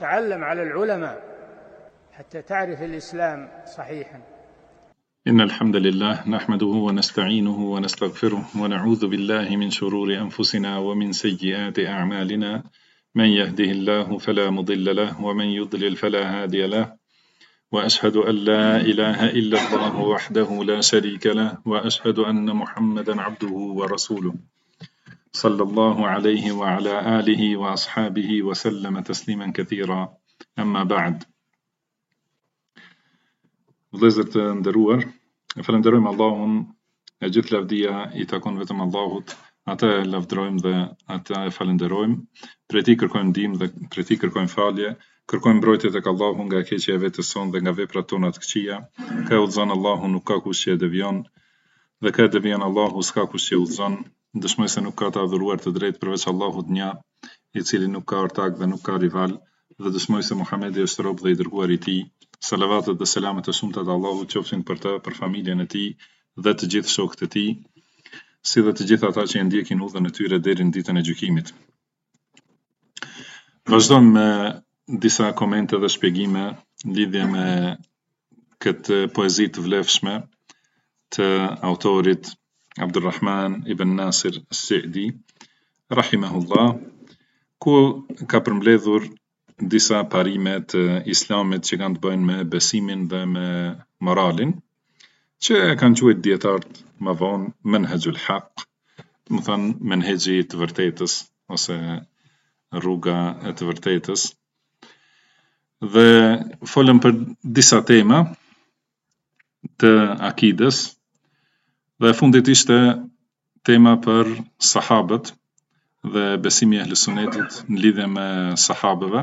تعلم على العلماء حتى تعرف الإسلام صحيحا. إن الحمد لله نحمده ونستعينه ونستغفره ونعوذ بالله من شرور أنفسنا ومن سيئات أعمالنا. من يهده الله فلا مضل له ومن يضلل فلا هادي له، وأشهد أن لا إله إلا الله وحده لا شريك له، وأشهد أن محمدا عبده ورسوله صلى الله عليه وعلى آله وأصحابه وسلم تسليما كثيرا. أما بعد. Vëllezër të nderuar, falenderojmë Allahun, e gjithë lavdia I takon vetëm Allahut, atë e lavdërojmë dhe atë e falenderojmë, prej tij kërkojmë ndihmë dhe prej tij kërkojmë falje, kërkojmë mbrojtje tek Allahu nga keqja e vetes sonë dhe nga veprat tona të këqija. Ka udhëzon Allahu, nuk ka kush që e devion, dhe ka devion Allahu, s'ka kush që udhëzon. Dëshmoj se nuk ka të adhuruar të drejtë përveç Allahut një, I cili nuk ka ortak dhe nuk ka rival, dhe dëshmoj se Muhamedi është rob dhe I dërguar I tij. Salavatet dhe selamet e shumta të Allahut qofshin për të, për familjen e tij dhe të gjithë shokët e tij, si dhe të gjithë ata që e ndjekin udhën e tyre deri në ditën e gjykimit. Vazhdojmë me disa komente dhe shpjegime në lidhje me këtë poezi të vlefshme të autorit Abdulrahman ibn Nasir As-Sa'di, rahimahullah, ku ka përmbledhur disa parime të Islamit që kanë të bëjnë me besimin dhe me moralin, që kanë quajtur dietarët më vonë menhejul haq, do të thonë menhexhi I të vërtetës ose rruga e të vërtetës. Dhe folëm për disa tema të akides, dhe e fundit ishte tema për sahabët dhe besimi I Ahlus Sunnetit në lidhje me sahabëve,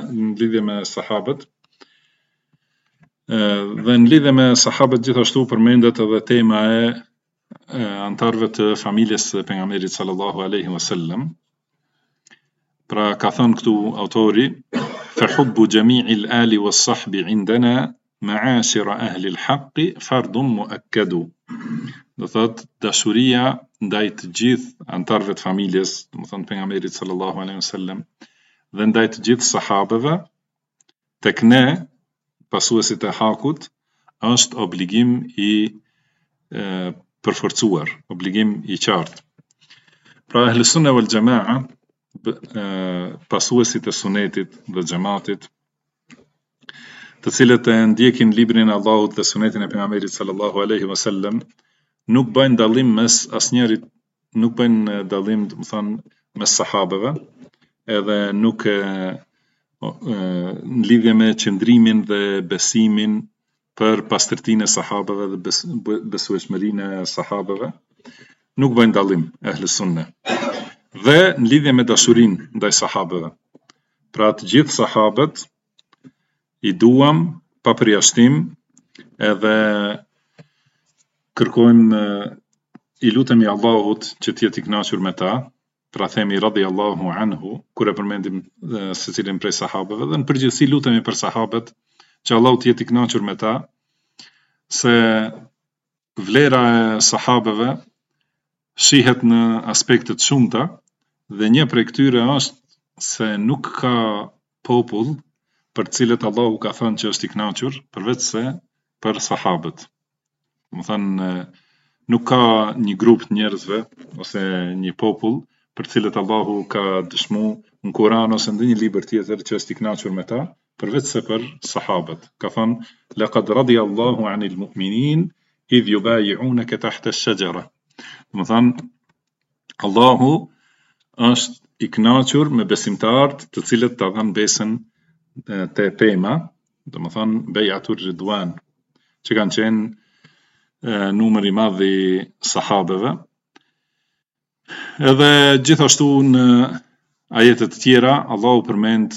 dhe në lidhje me sahabët gjithashtu përmendet edhe tema e antarëve të familjes së pejgamberit sallallahu alaihi wasallam. Pra ka thënë këtu autori, fa hubbu jami'il ali was sahbi indana ma'ashira ahli al-haqq fardun muakkadu. Do thot dashuria ndaj të gjithë antarëve të familjes, do të thonë pejgamberit sallallahu alaihi wasallam, dhe ndaj të gjithë sahabëve, tek ne, pasuesit e hakut, është obligim I përforcuar, obligim I qartë. Pra Ahlus Sunna wal Jamaa, pasuesit e sunetit dhe xhamatit, të cilët e ndjekin librin e Allahut dhe sunetin e pejgamberit sallallahu alaihi wasallam, nuk bëjnë dallim mes asnjërit, nuk bëjnë dallim, do të thonë mes sahabëve, edhe nuk në lidhje me qëndrimin dhe besimin për pastërtinë e sahabëve dhe besueshmërinë e sahabëve, nuk bëjnë dallim Ahlus Sunne. Dhe në lidhje me dashurinë ndaj sahabëve. Pra të gjithë sahabët I duam pa përjashtim, edhe kërkojmë, I lutemi Allahut që të jetë I kënaqur me ta, pra themi radhiyallahu anhu kur e përmendim secilin prej sahabëve, dhe në përgjithësi lutemi për sahabët që Allahu të jetë I kënaqur me ta, se vlera e sahabëve shihet në aspekte të shumta, dhe një prej këtyre është se nuk ka popull për të cilët Allahu ka thënë që është I kënaqur përveç se për sahabët. Do të thënë nuk ka një grup njerëzve ose një popull për të cilët Allahu ka dëshmuar në Kur'an ose ndonjë libër tjetër që është I kënaqur me ta, përveç se për sahabët. Ka thënë laqad radiyallahu 'anil mu'minin idh yubayi'unaka tahta ash-shajara. Do të thënë Allahu është I kënaqur me besimtarët të cilët ta dhanë besën te pema, do të thënë bej'atur ridwan, që kanë qenë numër I madh I sahabëve. Edhe gjithashtu në ajetet të tjera Allahu përmend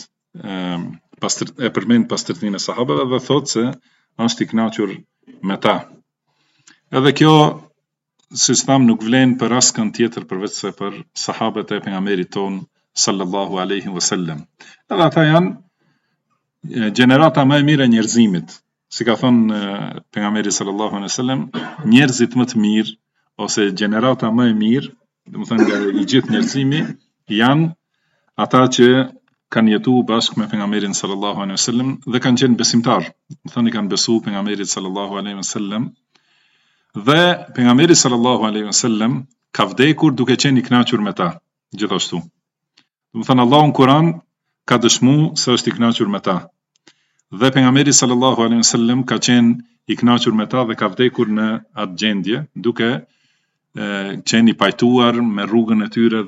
pastërtinë e sahabëve dhe thotë se është I kënaqur me ta. Edhe kjo, siç tham, nuk vlen për askën tjetër përveç se për sahabët e pejgamberit ton sallallahu alaihi wasallam. Edhe ata janë gjenerata më e mirë e njerëzimit. Si ka thënë pejgamberi sallallahu alaihi wasallam, njerëzit më të mirë ose gjenerata më e mirë, do të thënë nga I gjithë njerëzimi, janë ata që kanë jetu bashkë me pejgamberin sallallahu alaihi wasallam dhe kanë qenë besimtar. Do thoni kanë besu pejgamberit sallallahu alaihi wasallam dhe pejgamberi sallallahu alaihi wasallam ka vdekur duke qenë i kënaqur me ta, gjithashtu. Do thënë Allahu në Kur'an ka dëshmu se është i kënaqur me ta. Dhe pejgamberi sallallahu alaihi wasallam ka qenë i kënaqur me ta dhe ka vdekur në atë gjendje duke qenë i pajtuar me rrugën e tyre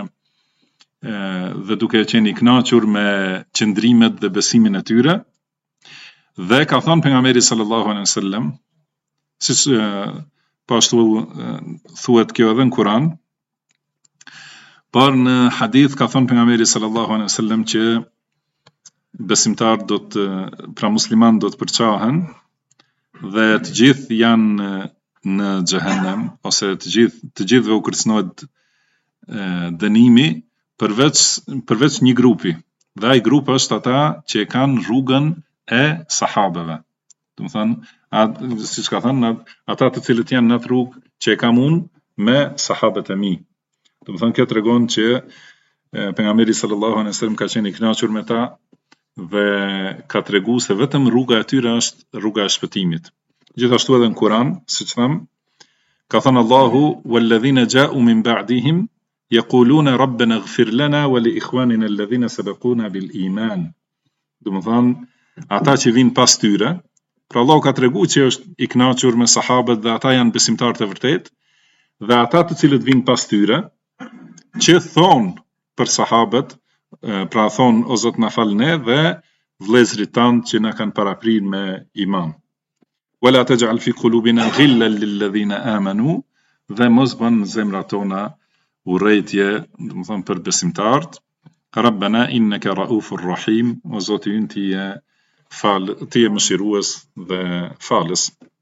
dhe duke qenë i kënaqur me qëndrimet dhe besimin e tyre. Dhe ka thënë pejgamberi sallallahu alaihi wasallam, siç po ashtu thuhet kjo edhe në Kur'an, por në hadith ka thënë pejgamberi sallallahu alaihi wasallam që besimtar pra musliman do të përçahen dhe të gjithë janë në xhehenem ose të gjithëve u kërcënohet dënimi përveç një grupi. Dhe ai grup është ata që e kanë rrugën e sahabeve. Do të thënë, siç ka thënë, ata të cilët janë në atë rrugë që e kam unë me sahabët e mi. Do të thënë, kjo tregon që pejgamberi sallallahu alaihi wasallam ka qenë i kënaqur me ta dhe ka tregu se vetëm rruga e tyre është rruga e shpëtimit. Gjithashtu edhe në Kur'an, siç tham, ka thënë Allahu: "Walladhina ja'u min ba'dihim yaquluna rabbana ighfir lana wa li ikhwanina alladhina sabaquna bil iman." Do të thënë, ata që vinë pas tyre, pra Allahu ka tregu që është i kënaqur me sahabët dhe ata janë besimtarë të vërtetë, dhe ata të cilët vinë pas tyre, që thonë për sahabët, pra thonë o Zot na falne dhe vëllezërit tanë që na kanë paraprir me iman. Wala taj'al fi qulubina ghillan lil ladhina amanu, dhe mos bën në zemrat tona urrëtie, do të thonë për besimtarët. Rabbana innaka raufur rahim, o Zoti ynë ti je mëshirues dhe falës.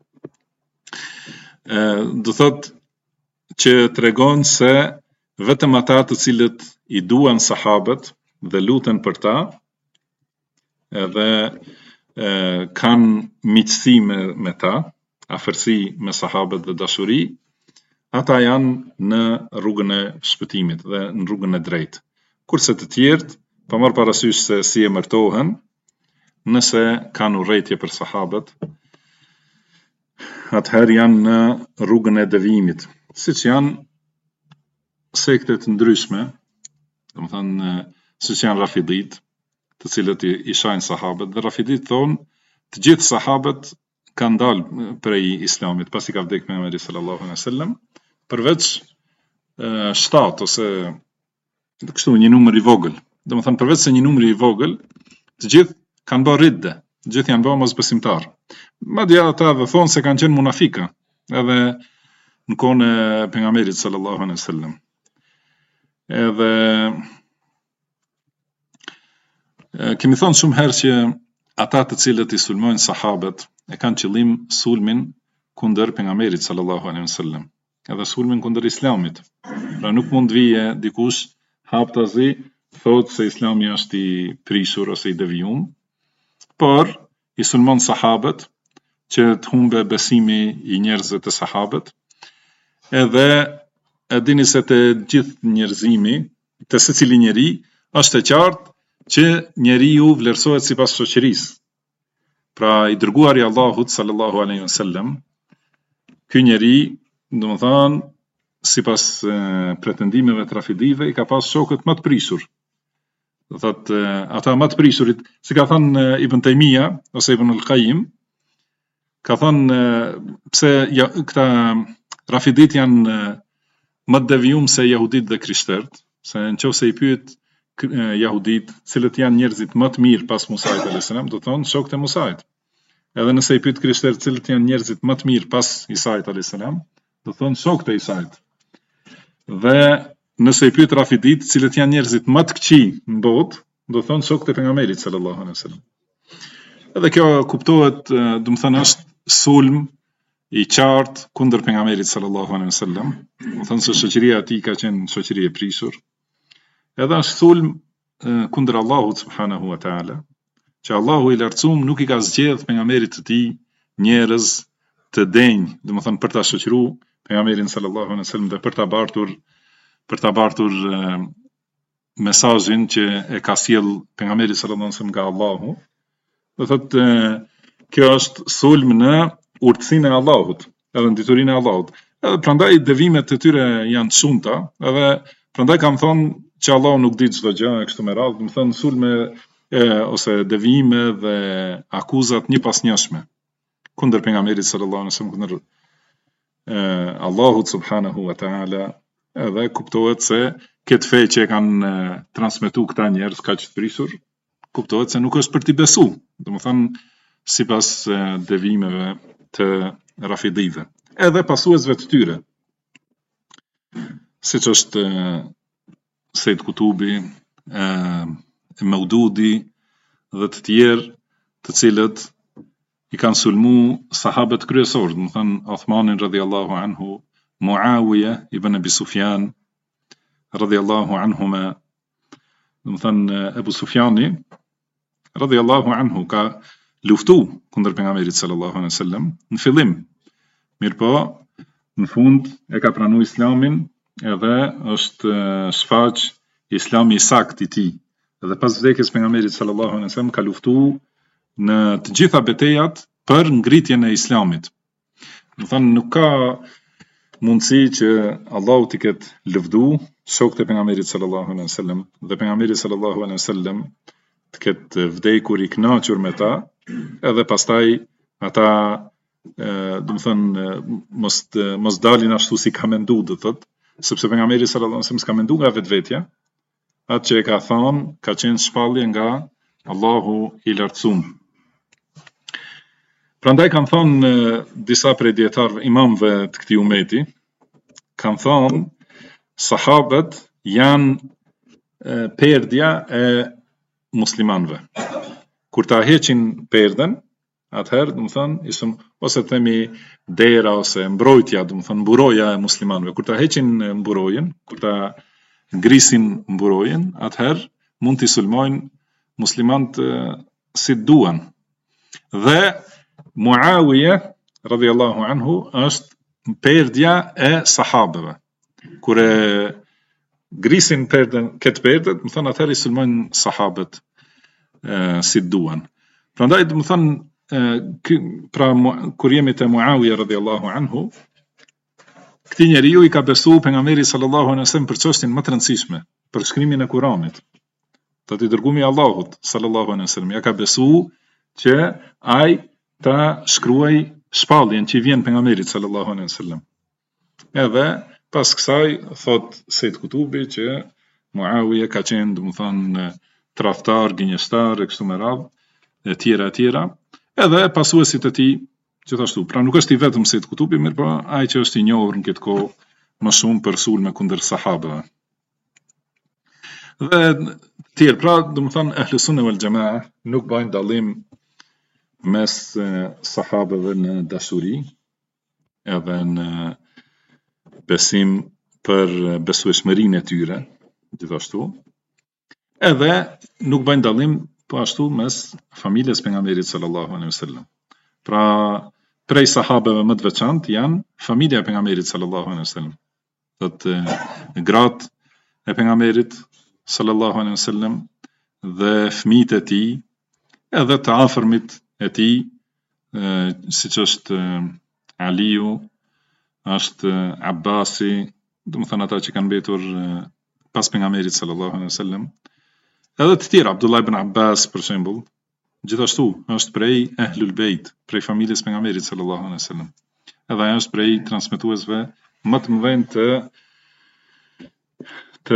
Do thotë që tregon se vetëm ata të cilët i duan sahabët dhe luten për ta, edhe kanë miqësi me ta, afërsi me sahabët dhe dashuri, ata janë në rrugën e shpëtimit dhe në rrugën e drejtë. Kurse të tjerët, pa marrë parasysh se si e mërtohen, nëse kanë urrëtie për sahabët, atëherë janë në rrugën e devijimit, siç janë sekte të ndryshme, do të thënë siç janë Rafidit, të cilët i shajnë sahabët, dhe Rafidit thonë të gjithë sahabët kanë dalë prej islamit pasi ka vdekur pejgamberi sallallahu alaihi wasallam, përveç 7 ose kështu një numër i vogël. Do të thënë përveç se një numër i vogël, të gjithë kanë bërë ridde, të gjithë janë bërë mosbesimtar. Madje ata dhe thonë se kanë qenë munafika, edhe në kohën e pejgamberit sallallahu alaihi wasallam. Edhe kemi thonë shumë herë që ata të cilët i sulmojnë sahabët e kanë qëllim sulmin kundër pejgamberit sallallahu alaihi wasallam, edhe sulmin kundër islamit. Pra nuk mund vije dikush haptazi thotë se islami është i prishur ose i devijum, por i sulmon sahabët që të humbe besimi i njerëzve të sahabët, edhe e dini se të gjithë njerëzimi, të secili njeri, është e qartë që njeriu vlerësohet sipas shoqërisë. Pra i dërguari i Allahut sallallahu alaihi wasallam, ky njeri, domethënë, sipas pretendimeve të Rafidive, i ka pas shokët më të prishur. Do thotë ata më të prishurit, si ka thënë Ibn Taymija ose Ibn al-Qayyim, ka thënë pse këta Rafidit janë më të devijum se jehudit dhe krishterët, se nëse i pyet jehudit, cilët janë njerëzit më të mirë pas Musait alayhis salam, do thonë shokët e Musait. Edhe nëse i pyet krishterët, cilët janë njerëzit më të mirë pas Isait alayhis salam, do thonë shokët e Isait. Dhe nëse i pyet Rafidit, cilët janë njerëzit më të këqij në botë, do thonë shokët e pejgamberit sallallahu alaihi wasallam. Edhe kjo kuptohet, do të thënë është sulm i qartë kundër pejgamberit sallallahu alaihi wasallam. Do thënë se shoqëria e tij ka qenë shoqëri e prishur. Edhe është sulm kundër Allahut subhanahu wa taala, që Allahu i lartësuar nuk i ka zgjedhur pejgamberit të tij njerëz të denj, do të thënë për ta shoqëruar pejgamberin sallallahu alaihi wasallam dhe për ta bartur mesazhin që e ka sjell pejgamberi sallallahu alaihi wasallam nga Allahu. Do thotë kjo është sulm në urtësinë e Allahut, edhe në diturinë e Allahut. Edhe prandaj devimet e tyre janë të shumta, edhe prandaj kam thonë që Allahu nuk di çdo gjë e kështu me radhë, do të thënë sulme ose devime dhe akuzat një pas njëshme kundër pejgamberit sallallahu alaihi wasallam, kundër Allahut subhanahu wa taala, edhe kuptohet se këtë fe që e kanë transmetuar këta njerëz kaq të prisur, kuptohet se nuk është për t'i besu, domethënë sipas devimeve të rafidive, edhe pasuesve të tyre, siç është Sejt Kutubi, Maududi dhe të tjerë, të cilët i kanë sulmu sahabët kryesorë, domethënë Uthmanin radhiyallahu anhu, Muawiya ibn Abi Sufjan radhiyallahu anhuma, domethënë Abu Sufjani radhiyallahu anhu ka luftu kundër pejgamberit sallallahu alaihi wasallam në fillim, mirëpo në fund e ka pranuar Islamin edhe është shfaq Islami i sakt i tij. Edhe pas vdekjes pejgamberit sallallahu alaihi wasallam ka luftu në të gjitha betejat për ngritjen e Islamit. Do thënë nuk ka mundësi që Allahu t'i ketë lëvdu shokët e pejgamberit sallallahu alaihi wasallam dhe pejgamberi sallallahu alaihi wasallam të ketë vdekur i kënaqur me ta, edhe pastaj ata do të thënë mos dalin ashtu si ka mendu, do thotë, sepse pejgamberi sallallahu alaihi wasallam s'ka mendu nga vetvetja, atë që e ka thonë ka qenë shpallje nga Allahu i lartësuar. Prandaj kanë thonë disa prej dietarëve, imamëve të këtij umeti, kanë thonë sahabët janë perdja e muslimanëve. Kur ta heqin perden, atëherë, do të thënë, isëm ose themi dera ose mbrojtja, do të thënë mburoja e muslimanëve. Kur ta heqin mburojen, kur ta ngrisin mburojen, atëherë mund t'i sulmojnë muslimanët si duan. Dhe Muawiya radhiyallahu anhu është perdja e sahabëve. Kur e grisin këtë perdet, më thënë atëherë i sulmojnë sahabët si duan. Prandaj do të thënë pra kur jemi te Muawiya radhiyallahu anhu, këtij njeriu i ka besu pejgamberi sallallahu alaihi wasallam për çështjen më të rëndësishme, për shkrimin e Kuranit. Të dërgumi i Allahut sallallahu alaihi wasallam ja ka besu që ai ta shkruaj shpalljen që i vjen pejgamberit sallallahu alaihi wasallam. Edhe pas kësaj thot Sejt Kutubi që Muawiya ka qenë, domethënë, tradhtar, gënjeshtar e kështu me radhë, e tjera, edhe pasuesit e tij gjithashtu. Pra nuk është i vetëm Sejt Kutubi, mirë po ai që është i njohur në këtë kohë më shumë për sulme kundër sahabëve. Dhe tjerë, pra domethënë Ahlu Sunne wal Jamaa nuk bajnë dallim mes sahabëve në dashuri edhe në besim për besueshmërinë e tyre, gjithashtu. Edhe nuk bëjnë dallim po ashtu mes familjes pejgamberit sallallahu alaihi wasallam. Pra prej sahabëve më të veçantë janë familja e pejgamberit sallallahu alaihi wasallam. Thotë gratë e pejgamberit sallallahu alaihi wasallam dhe fëmijët e tij, edhe të afërmit e tij, siç është Aliu, është Abbasi, do të thënë ata që kanë mbetur pas pejgamberit sallallahu alaihi wasallam. Edhe të tjerë, Abdullah ibn Abbas për shembull, gjithashtu është prej Ahlul Bejt, prej familjes pejgamberit sallallahu alaihi wasallam. Edhe ai është prej transmetuesve më të mëdhenj të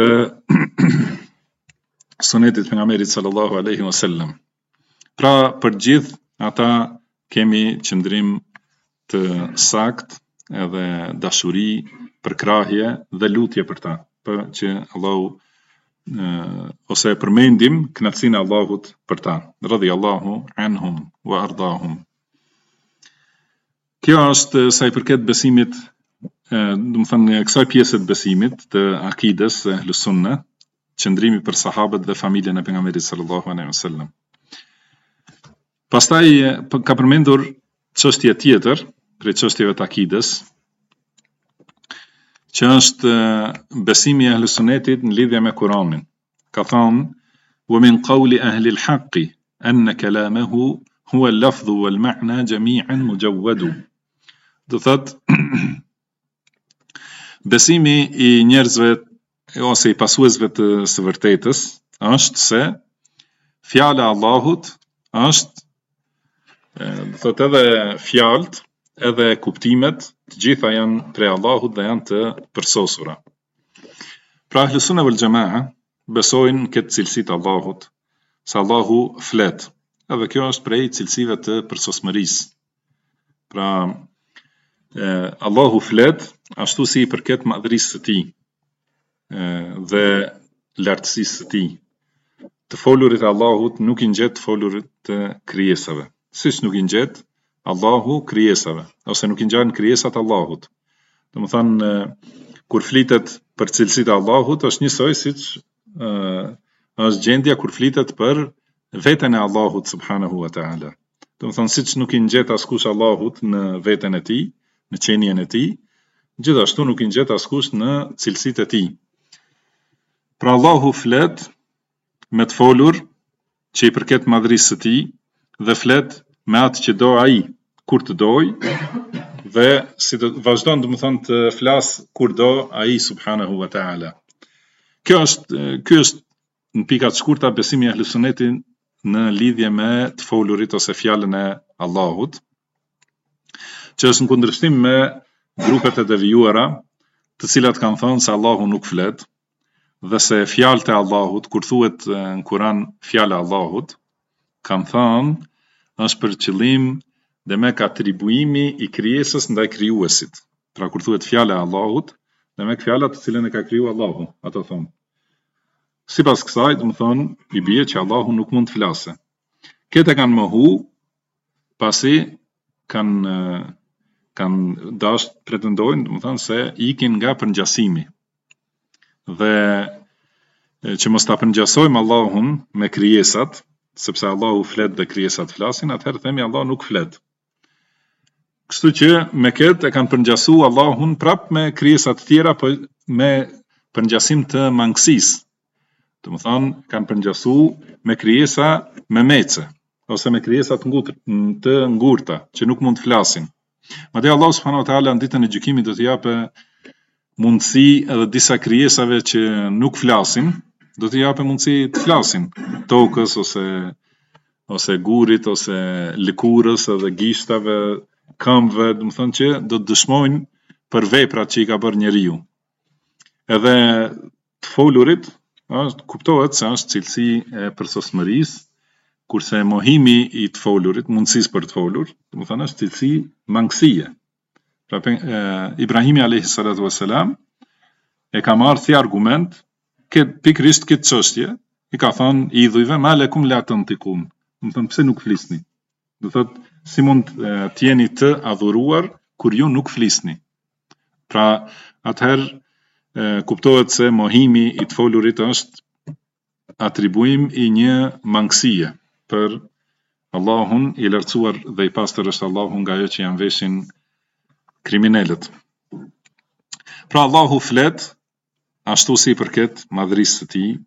sunetit pejgamberit sallallahu alaihi wasallam. Pra për gjithë ata kemi qëndrim të sakt edhe dashuri, përkrahje dhe lutje për ta, për që Allahu ose përmendim kënaqësinë e Allahut për ta. Radhiyallahu anhum wa ardahum. Kjo është sa i përket besimit, do të thënë kësaj pjesë të besimit të akides së Ahlus Sunne, qëndrimi për sahabët dhe familjen e pejgamberit sallallahu alaihi wasallam. Pastaj ka përmendur çështje tjetër, prej çështjeve të akides, që është besimi i Ahlus Sunnetit në lidhje me Kur'anin. ka thonë ومن قول أهل الحق أن كلامه هو اللفظ والمعنى جميعا مجود. Do thot besimi i njerëzve ose i pasuesve të së vërtetës është se fjala e Allahut është, do thot edhe fjalët, edhe kuptimet, të gjitha janë prej Allahut dhe janë të përsosura. Pra Ahlu Sunna wal Jamaa besojnë këtë cilësi të Allahut, se Allahu flet, edhe kjo është prej cilësive të përsosmërisë. Pra Allahu flet ashtu si i përket madhërisë së tij dhe lartësisë së tij. Të folurit e Allahut nuk i ngjet folurit të krijesave, siç nuk i ngjet Allahu krijesave, ose nuk i ngjan krijesat Allahut. Domethënë kur flitet për cilësitë e Allahut është njësoj siç është gjendja kur flitet për veten e Allahut subhanahu wa ta'ala. Domethënë siç nuk i ngjet askush Allahut në veten e tij, në qenien e tij, gjithashtu nuk i ngjet askush në cilësitë e tij. Pra Allahu flet me të folur që i përket madhërisë së tij dhe flet me atë që do ai, kur të doj, dhe si të vazhdon domethënë të flas kur do ai subhanahu wa ta'ala. Ky është në pika të shkurta besimi i Ahlus Sunnetit në lidhje me të folurit ose fjalën e Allahut, që është në kundërshtim me grupet e devijuara, të cilat kanë thënë se Allahu nuk flet, dhe se fjalët e Allahut, kur thuhet në Kur'an fjala e Allahut, kanë thënë është për qëllim dhe me ka atribuimi i krijesës ndaj krijuesit. Pra kur thuhet fjala e Allahut, dhe me fjala të cilën e ka kriju Allahu, ato thonë. Sipas kësaj, domethënë, i bie që Allahu nuk mund të flasë. Këta kanë mohu, pasi kanë dash pretendojnë, domethënë se ikin nga përngjasimi. Dhe që mos ta përngjasojmë Allahun me krijesat, sepse Allahu flet dhe krijesat flasin, atëherë themi Allahu nuk flet. Kështu që me këtë e kanë përngjasu Allahun prap me krijesat të tjera, po me përngjasim të mangësisë. Domethënë kanë përngjasu me krijesa me mece, ose me krijesa të ngurta, që nuk mund të flasin. Madje Allah subhanahu wa taala në ditën e gjykimit do t'i japë mundësi edhe disa krijesave që nuk flasin, do t'i japë mundësi të flasin, tokës ose gurit ose lëkurës edhe gishtave, këmbëve, domethënë që do të dëshmojnë për veprat që i ka bërë njeriu. Edhe të folurit kuptohet se është cilësi e përsosmërisë, kurse mohimi i të folurit, mundësisë për të folur, domethënë është cilësi mangësie. Pra Ibrahimi alayhi salatu wassalam e ka marrë si argument pikërisht këtë çështje, i ka thënë idhujve ma lakum la tantiqun. Domethënë pse nuk flisni? Do thotë si mund të jeni të adhuruar kur ju nuk flisni. Pra atëherë kuptohet se mohimi i të folurit është atribuim i një mangësie për Allahun i lartësuar dhe i pastër është Allahu nga ajo që janë veshin kriminalët. Pra Allahu flet ashtu si i përket madhërisë së tij,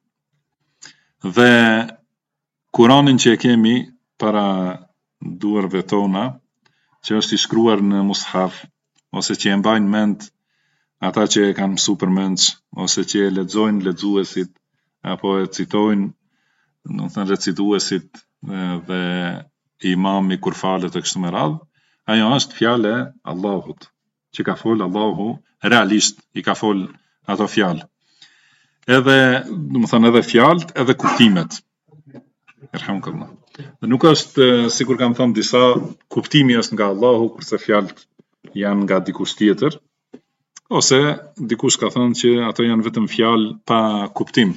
dhe Kur'anin që e kemi para duarve tona, që është i shkruar në mushaf, ose që e mbajnë mend ata që e kanë mësu përmendsh, ose që e lexojnë lexuesit, apo e citojnë, domethënë recituesit dhe imami kur falet e kështu me radhë, ajo është fjala e Allahut, që ka fol Allahu realisht, i ka fol ato fjalë. Edhe, domethënë edhe fjalët, edhe kuptimet. Erhamkallah. Dhe nuk është sikur kanë thënë disa, kuptimi është nga Allahu, kurse fjalët janë nga dikush tjetër. Ose dikush ka thënë që ato janë vetëm fjalë pa kuptim.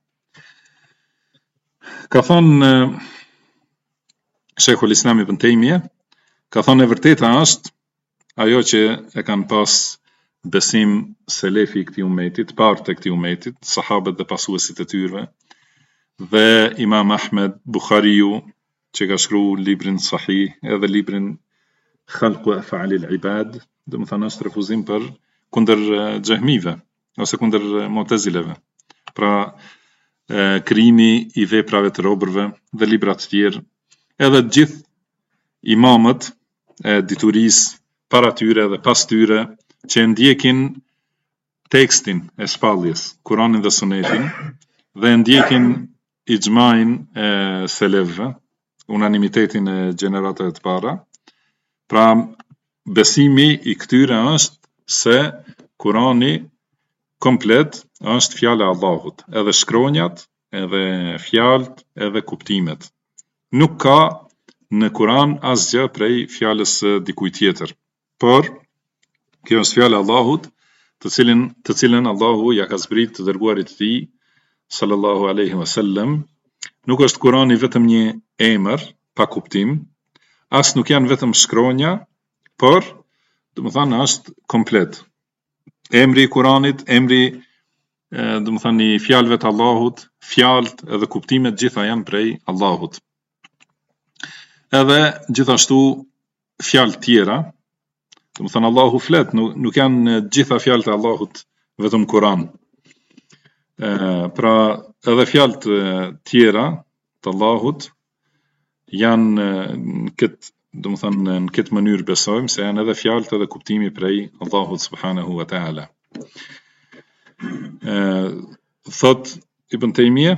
Ka thënë Sheikhul Islam Ibn Taymiyah, ka thënë e vërteta është ajo që e kanë pas besim selefi i këtij umetit, partë e këtij umetit, sahabët dhe pasuesit e tyre, dhe Imam Ahmed, Bukhariu, që ka shkruar librin Sahih, edhe librin Khalqu Af'alil Ibad, domethënë është refuzim kundër xehmive ose kundër mu'tazileve. Pra krijimi i veprave të robërve dhe libra të tjerë, edhe të gjithë imamët e diturisë para tyre dhe pas tyre që ndjekin tekstin e shpalljes, Kuranin dhe Sunetin, dhe ndjekin ixhmain e selefëve, unanimitetin e gjeneratave të para. Pra, besimi i këtyre është se Kurani komplet është fjala e Allahut, edhe shkronjat, edhe fjalët, edhe kuptimet. Nuk ka në Kuran asgjë prej fjalës së dikujt tjetër, por kjo është fjala e Allahut, të cilën Allahu ja ka zbrit të dërguarit të tij sallallahu alaihi wasallam. Nuk është Kurani vetëm një emër pa kuptim, as nuk janë vetëm shkronja, por domethënë është komplet. Emri i Kuranit, emri domethënë i fjalëve të Allahut, fjalët edhe kuptimet gjitha janë prej Allahut. Edhe gjithashtu fjalë tjera, domethënë Allahu flet, nuk janë gjitha fjalët e Allahut vetëm Kuran. Pra edhe fjalët tjera të Allahut janë në këtë mënyrë besojmë se janë edhe fjalët edhe kuptimi prej Allahut subhanahu wa ta'ala. Thot Ibn Taymije,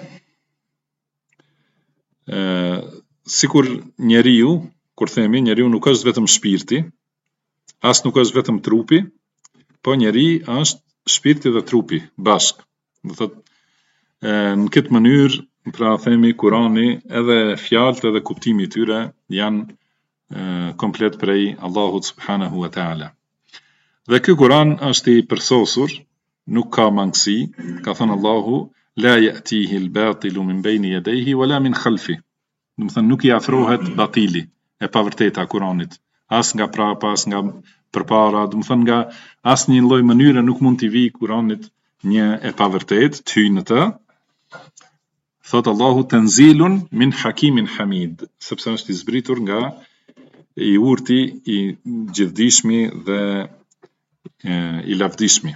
sikur njeriu, kur themi njeriu nuk është vetëm shpirti, as nuk është vetëm trupi, po njeri është shpirti dhe trupi bashk. Do thot në këtë mënyrë, pra themi Kurani edhe fjalët edhe kuptimi i tyre janë komplet prej Allahut subhanahu wa ta'ala. Dhe ky Kuran është i përsosur, nuk ka mangësi, ka thënë Allahu, la ya'tihi al-batilu min bayni yadayhi wala min khalfi. Do të thënë nuk i afrohet batili, e pavërteta Kuranit, as nga prapa, as nga përpara, do të thënë nga asnjë lloj mënyre nuk mund t'i vijë Kuranit një e pavërtet, të hyjë në të. Thot Allahu tanzilun min hakimin hamid, sepse është i zbritur nga i urti, i gjithdijshmi dhe i lavdishmi.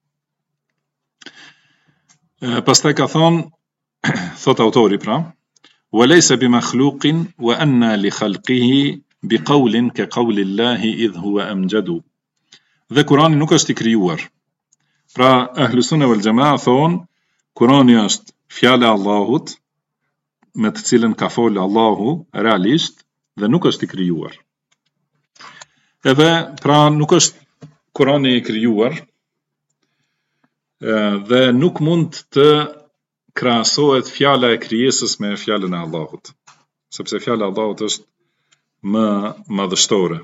Pastaj ka thonë, thot autori pra, walaysa bimakhluqin wa anna li khalqihi biqawlin ka qawli Allahi idh huwa amjadu. Dhe Kurani nuk është i krijuar. Pra Ahlus Sunna wal Jamaa thonë, Kurani është fjala e Allahut, me të cilën ka folë Allahu realisht dhe nuk është i krijuar. Edhe pra nuk është Kurani i krijuar dhe nuk mund të krahasohet fjala e krijesës me fjalën e Allahut, sepse fjala e Allahut është më madhështore.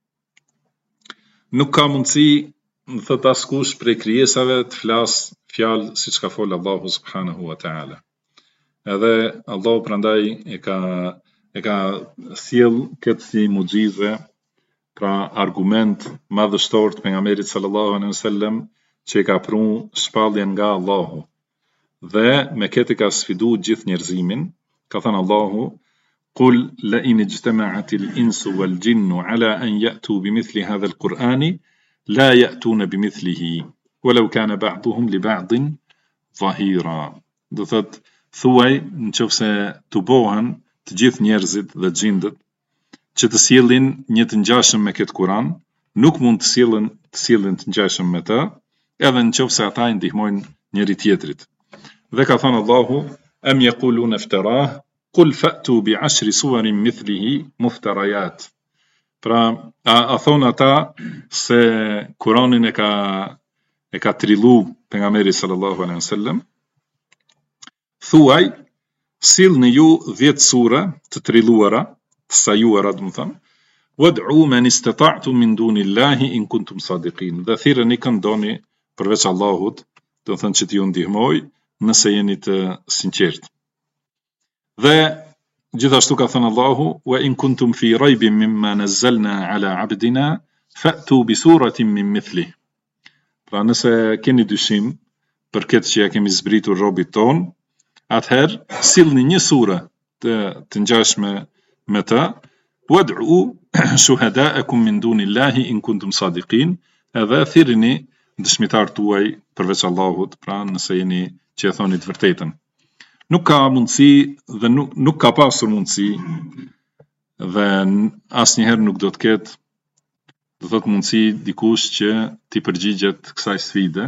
Nuk ka mundësi, më thot askush prej krijesave të flasë fjalë siç ka folë Allahu subhanahu wa ta'ala. Edhe Allahu prandaj e ka sjell këtë si muxhize, pra argument madhështor të pejgamberit sallallahu alaihi wasallam që ka pru shpalljen nga Allahu. Dhe me këtë ka sfidu gjithë njerëzimin, ka thënë Allahu, qul la in ijtama'atil insu wal jinnu ala an ya'tu bimithli hadha al-Qur'ani la ya'tuna bimithlihi walau kana ba'duhum li ba'din zahira. Do thot thuaj, nëse të bohen të gjithë njerëzit dhe xhindët që të sjellin një të ngjashëm me këtë Kur'an, nuk mund të sjellin të ngjashëm me të, edhe nëse ata i ndihmojnë njëri tjetrit. Dhe ka thënë Allahu, am yaquluna iftarah, qul fa'tu bi 10 suwarin mithlihi muftarayat. Pra, a thonë ata se Kuranin e ka trillu pejgamberi sallallahu alaihi wasallam. Thuaj, sillni ju 10 sura të trilluara, të sajuara, do të thënë, wad'u man istata'tum min dunillahi in kuntum sadiqin. Dhe thirrni kë doni përveç Allahut, do të thënë që t'ju ndihmoj nëse jeni të sinqert. Dhe gjithashtu ka thënë Allahu, wa in kuntum fi raybin mimma nazzalna ala 'abdina fa'tu bi suratin min mithlihi. Pra nëse keni dyshim për këtë që ja kemi zbritur robit ton, atëherë sillni një sure të ngjashme me të, wad'u shuhada'akum min dunillahi in kuntum sadiqin, edhe thirrni dëshmitar tuaj përveç Allahut, pra nëse jeni që e thoni të vërtetën. Nuk ka mundësi dhe nuk ka pasur mundësi dhe asnjëherë nuk do të ketë, do thotë mundësi dikush që t'i përgjigjet kësaj sfide,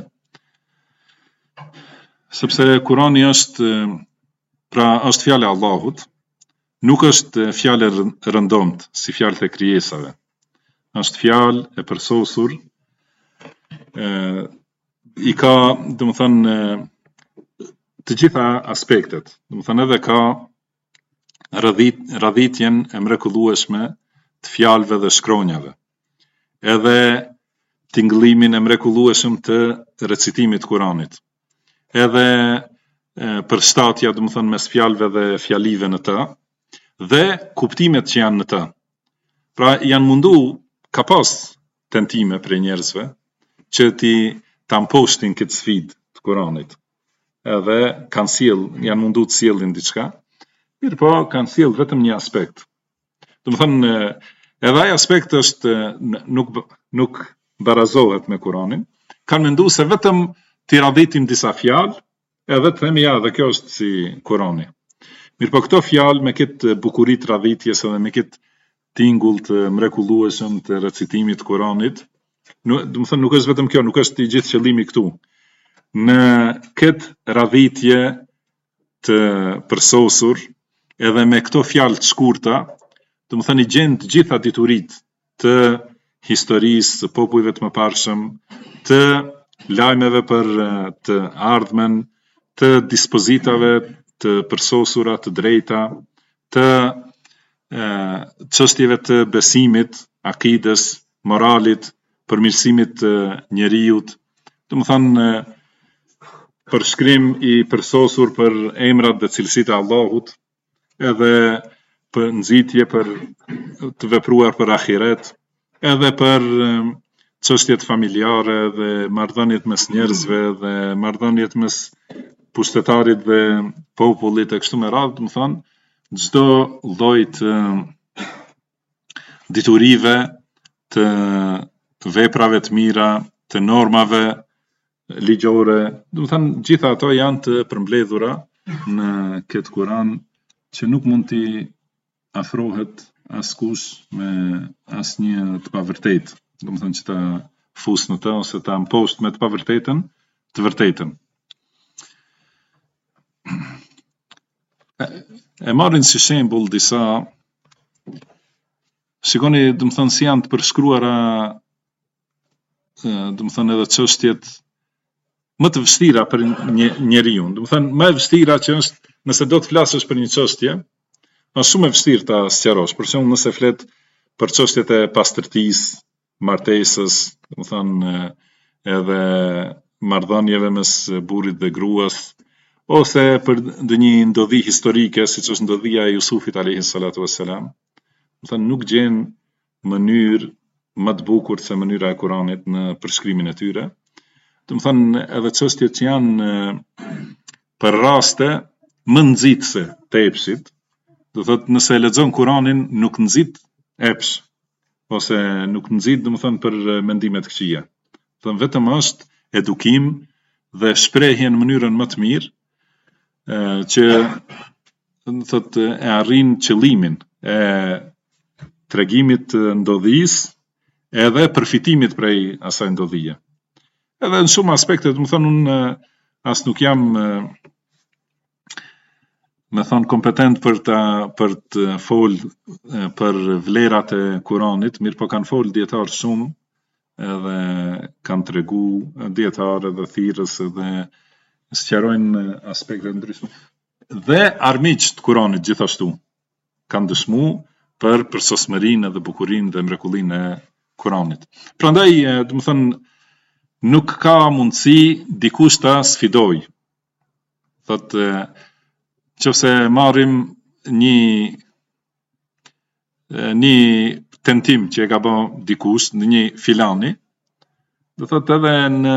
sepse Kurani është fjalë e Allahut, nuk është fjalë rëndomt si fjalët e krijesave. Është fjalë e përsosur, i ka, domethënë, të gjitha aspektet. Domethënë edhe ka radhitjen e mrekullueshme të fjalëve dhe shkronjave. Edhe tingëllimin e mrekullueshëm të recitimit të Kuranit. Edhe përshtatja, domethënë, mes fjalëve dhe fjalive në të, dhe kuptimet që janë në të. Pra janë mundu, ka pas tentime për njerëzve që ta mposhtin këtë sfidë të Kuranit. Edhe janë mundu të sjellin diçka, mirë po kanë sjell vetëm një aspekt. Domethënë, edhe ai aspekt është nuk barazohet me Kuranin. Kanë menduar se vetëm t'i radhitim disa fjalë, edhe të themi ja, dhe kjo është si Kurani. Mirë po këto fjalë me këtë bukurit radhitjes edhe me këtë tingull të mrekullueshëm të recitimit të Kuranit, domethënë nuk është vetëm kjo, nuk është i gjithë qëllimi këtu. Në këtë radhitje të përsosur, edhe me këto fjalë të shkurta, domethënë i gjen të gjitha dituritë të historisë, të popujve të mëparshëm, të lajmeve për të ardhmen, të dispozitave të përsosura të drejta, të çështjeve të besimit, akides, moralit, përmirësimit të njeriut, domethënë përshkrim i përsosur për emrat dhe cilësitë e Allahut, edhe për nxitje për të vepruar për ahiret, edhe për çështjet familjare dhe marrëdhëniet mes njerëzve dhe marrëdhëniet mes pushtetarit dhe popullit e kështu me radhë, domethënë çdo lloj të diturive, të veprave të mira, të normave ligjore, domethënë gjitha ato janë të përmbledhura në këtë Kuran që nuk mund t'i afrohet askush me asnjë të pavërtetë, domethënë që ta fus në të ose ta mposht me të pavërtetën, të vërtetën. E marrin si shembull disa, shikoni, domethënë si janë të përshkruara, domethënë edhe çështjet më të vështira për njeriu. Domethënë më e vështira që është, nëse do të flasësh për një çështje, është shumë e vështirë ta sqarosh. Për shembull, nëse flet për çështjet e pastërtisë, martesës, domethënë edhe marrëdhënieve mes burrit dhe gruas, ose për ndonjë ndodhi historike, siç është ndodhia e Jusufit alayhis salatu wassalam, domethënë nuk gjen mënyrë më të bukur se mënyra e Kuranit në përshkrimin e tyre. Domethënë edhe çështjet që janë për raste më nxitëse të epshit, do thotë nëse e lexon Kuranin nuk nxit epsh, ose nuk nxit domethënë për mendime të këqija. Domethënë vetëm është edukim dhe shprehje në mënyrën më të mirë, që thotë e arrin qëllimin e tregimit të ndodhisë edhe përfitimit prej asaj ndodhie. Edhe në shumë aspekte, domethënë unë as nuk jam me thonë kompetent për të fol për vlerat e Kuranit, mirë po kanë fol dietar shumë, edhe kanë tregu dietar edhe thirrës edhe sqarojnë aspekte ndryshme. Dhe armiqtë të Kuranit gjithashtu kanë dëshmuar për përsosmërinë dhe bukurinë dhe mrekullinë e Kuranit. Prandaj, domethënë nuk ka mundësi dikush ta sfidoj. Thotë, nëse marrim një tentim që e ka bën dikush, një filani, do thotë edhe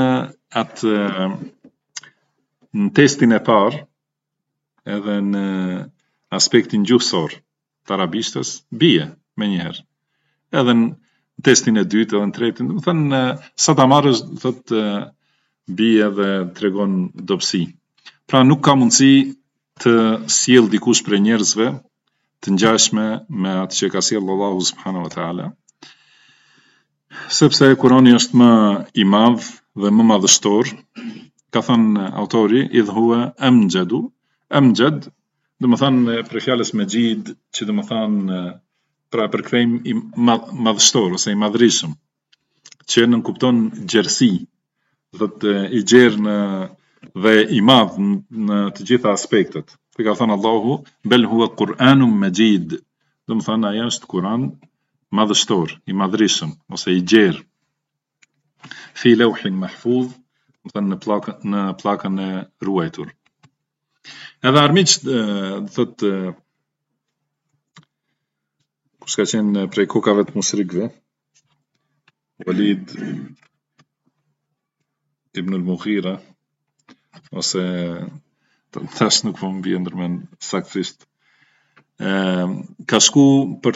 në testin e parë, edhe në aspektin gjuhësor të arabishtës, bie me njëherë. Edhe në testin e dytë edhe në tretin, do thënë sa ta marrësh, thotë bie dhe tregon dobësi. Pra nuk ka mundësi të sjell dikush prej njerëzve të ngjashme me atë që ka sjellë Allahu subhanahu wa taala. Sepse Kurani është më i madh dhe më madhështor, ka thënë autori, idh huwa amjadu, amjad, do të thënë për fjalës Majid, që do të thënë pra përkthejmë i madhështor ose i madhrishëm, që nënkupton gjerësi, do të i gjerë dhe i madh në të gjitha aspektet. Dhe ka thënë Allahu, bel huwa Qur'anun Majid, do të thënë ajo është Kur'an madhështor, i madhrishëm ose i gjerë. Fi lawhin mahfuz, do të thënë në pllakën e ruajtur. Edhe armiq, thotë kush ka qenë prej kokave të mushrikëve, Walid ibn al-Mughira, ose tash nuk po më vjen ndërmend saktësisht, ka shku për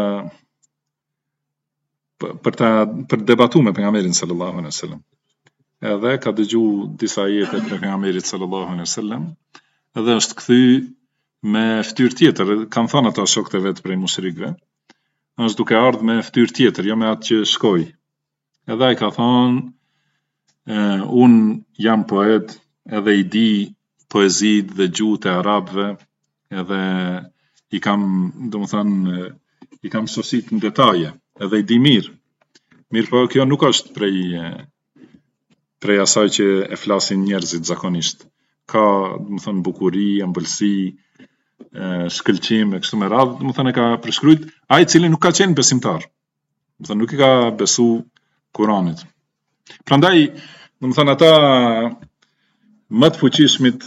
debatu me pejgamberin sallallahu alaihi wasallam. Edhe ka dëgju disa ajete të pejgamberit sallallahu alaihi wasallam, edhe është kthy me fytyrë tjetër, kanë thënë ata shokët e vet prej mushrikëve, është duke ardhur me fytyrë tjetër, jo me atë që shkoi. Edhe ai ka thënë, un jam poet, edhe i di poezit dhe gjuhët e arabëve, edhe i kam, domethënë, i kam sosit në detaje, edhe i di mirë. Mirë po kjo nuk është prej asaj që e flasin njerëzit zakonisht. Ka, domethënë, bukuri, ëmbëlsi, shkëlqim e kështu me radhë, domethënë e ka përshkruajt ai i cili nuk ka qenë besimtar. Domethënë nuk i ka besu Kuranit. Prandaj, domethënë ata më të fuqishmit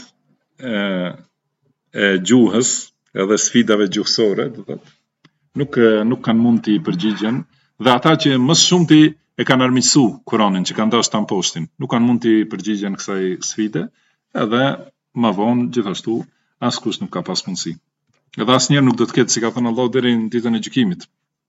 e gjuhës edhe sfidave gjuhësore, nuk kanë mund t'i përgjigjen, dhe ata që më shumti e kanë armiqsu Kuranin, që kanë dashur ta mposhtin, nuk kanë mund t'i përgjigjen kësaj sfide, edhe më vonë gjithashtu askush nuk ka pas mundësi. Edhe asnjëherë nuk do të ketë, si ka thënë Allahu, deri në ditën e gjykimit.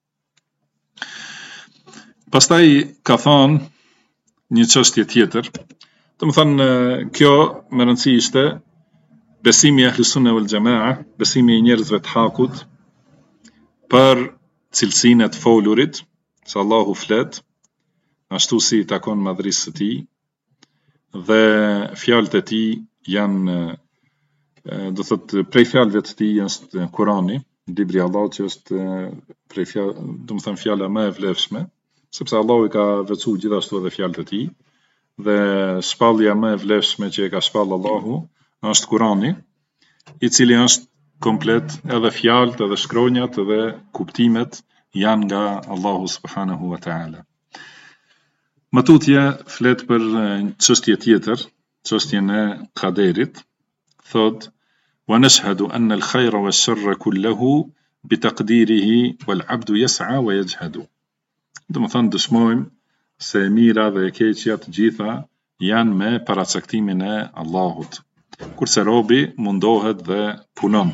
Pastaj ka thënë një çështje tjetër, domethënë kjo me rëndësi ishte besimi i Ahlusunne wal Jamaa, besimi i njerëzve të hakut për cilësinë e të folurit, se Allahu flet ashtu si i takon madhrisë së tij, dhe fjalët e tij janë, do thotë, prej fjalëve të tij është Kurani, libri i Allahut, që është prej domethënë fjala më e vlefshme, sepse Allahu i ka veçuar gjithashtu edhe fjalët e tij, dhe shpallja më e vlefshme që e ka shpall Allahu është Kurani, i cili është komplet, edhe fjalët, edhe shkronjat, edhe kuptimet janë nga Allahu subhanahu wa taala. Më tutje flet për çështje tjetër, çështjen e kaderit, thot: "Wa nashhadu anna al-khayra wash-sharra kulluhu bi taqdirihi wal-'abdu yas'a wa yajhadu." Domethënë dëshmojmë se e mira dhe e keqja të gjitha janë me paracaktimin e Allahut, kurse robi mundohet dhe punon.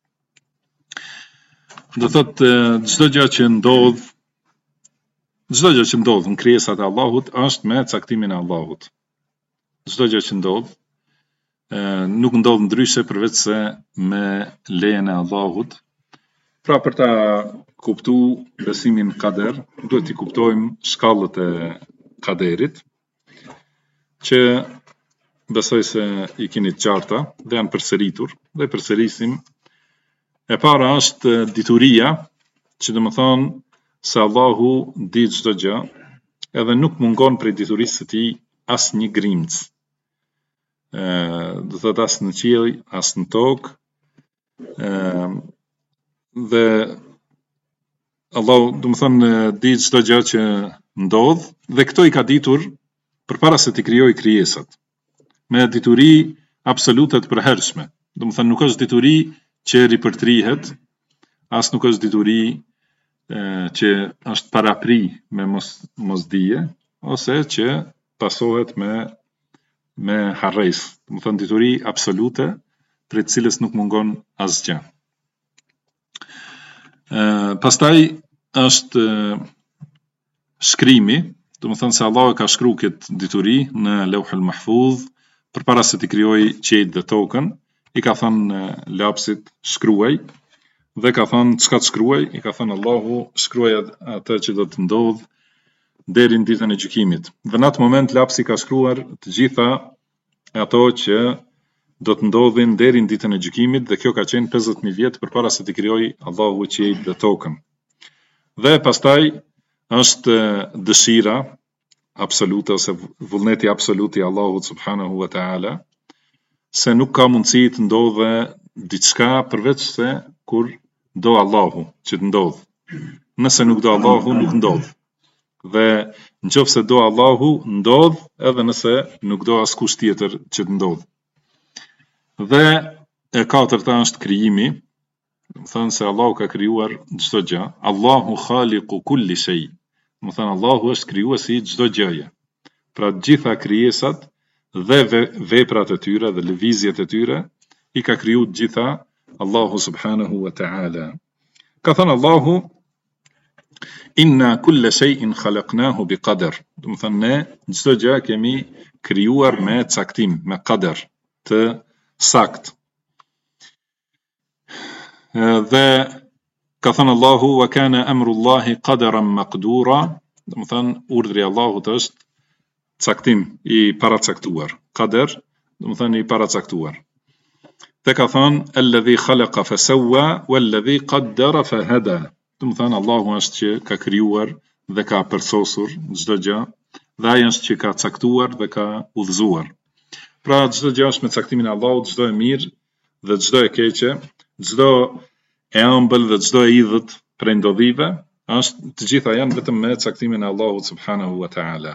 Do thotë çdo gjë që ndodh në krijesat e Allahut është me caktimin e Allahut. Çdo gjë që ndodh nuk ndodh ndryshe përveç se me lejen e Allahut. Pra për ta kuptu besimin kader, duhet t'i kuptojmë shkallët e kaderit, që besoj se i keni të qarta dhe janë përsëritur, dhe përsërisim. E para është dituria, që do të thonë se Allahu di çdo gjë, edhe nuk mungon prej diturisë së tij asnjë grimc. Do thotë as në qiell, as në tokë, dhe Allahu, do të thonë, di çdo gjë që ndodh, dhe këto i ka ditur përpara se t'i krijojë krijesat, me dituri absolute të përhershme. Do të thonë nuk është dituri që ripërtrihet, as nuk është dituri që është parapri me mosdije, ose që pasohet me harres. Do të thonë dituri absolute, për të cilës nuk mungon asgjë. Pastaj është shkrimi, do të thonë se Allahu ka shkruar këtë dituri në Lauhul Mahfuz përpara se t'i krijojë qiellin dhe tokën, i ka thënë lapsit shkruaj, dhe ka thënë çka të shkruaj, i ka thënë Allahu shkruaj atë që do të ndodh deri në ditën e gjykimit. Dhe në atë moment lapsi ka shkruar të gjitha ato që do të ndodhin deri në ditën e gjykimit, dhe kjo ka qenë 50.000 vjet përpara se të krijojë Allahu qiellin dhe tokën. Dhe pastaj është dëshira absolute ose vullneti absolut i Allahut subhanahu wa taala, se nuk ka mundësi të ndodhe diçka përveç se kur do Allahu që të ndodh. Nëse nuk do Allahu, nuk ndodh. Dhe nëse do Allahu, ndodh, edhe nëse nuk do askush tjetër që të ndodh. Dhe e katërta është krijimi. Më thënë se Allahu ka krijuar çdo gjë. Allahu khaliqu kulli shay. Më thënë Allahu është krijuesi i çdo gjëje. Pra të gjitha krijesat dhe veprat e tyre dhe lëvizjet e tyre i ka kriju të gjitha Allahu subhanahu wa ta'ala. Ka thënë Allahu inna kulla shay'in khalaqnahu bi qadar. Do të thënë ne çdo gjë kemi krijuar me caktim, me qadar të sakt. Dhe ka thënë Allahu wa kana amrullahi qadaran maqdura. Do të thënë urdhri i Allahut është caktim i paracaktuar. Qadar, do të thënë i paracaktuar. Dhe ka thënë alladhi khalaqa fasawwa walladhi qaddara fahada. Do të thënë Allahu është që ka krijuar dhe ka përsosur çdo gjë, dhe ai është që ka caktuar dhe ka udhëzuar. Pra çdo gjë është me caktimin e Allahut, çdo e mirë dhe çdo e keqe, çdo e ëmbël dhe çdo e idhët prej ndodhive, është të gjitha janë vetëm me caktimin e Allahut subhanahu wa taala.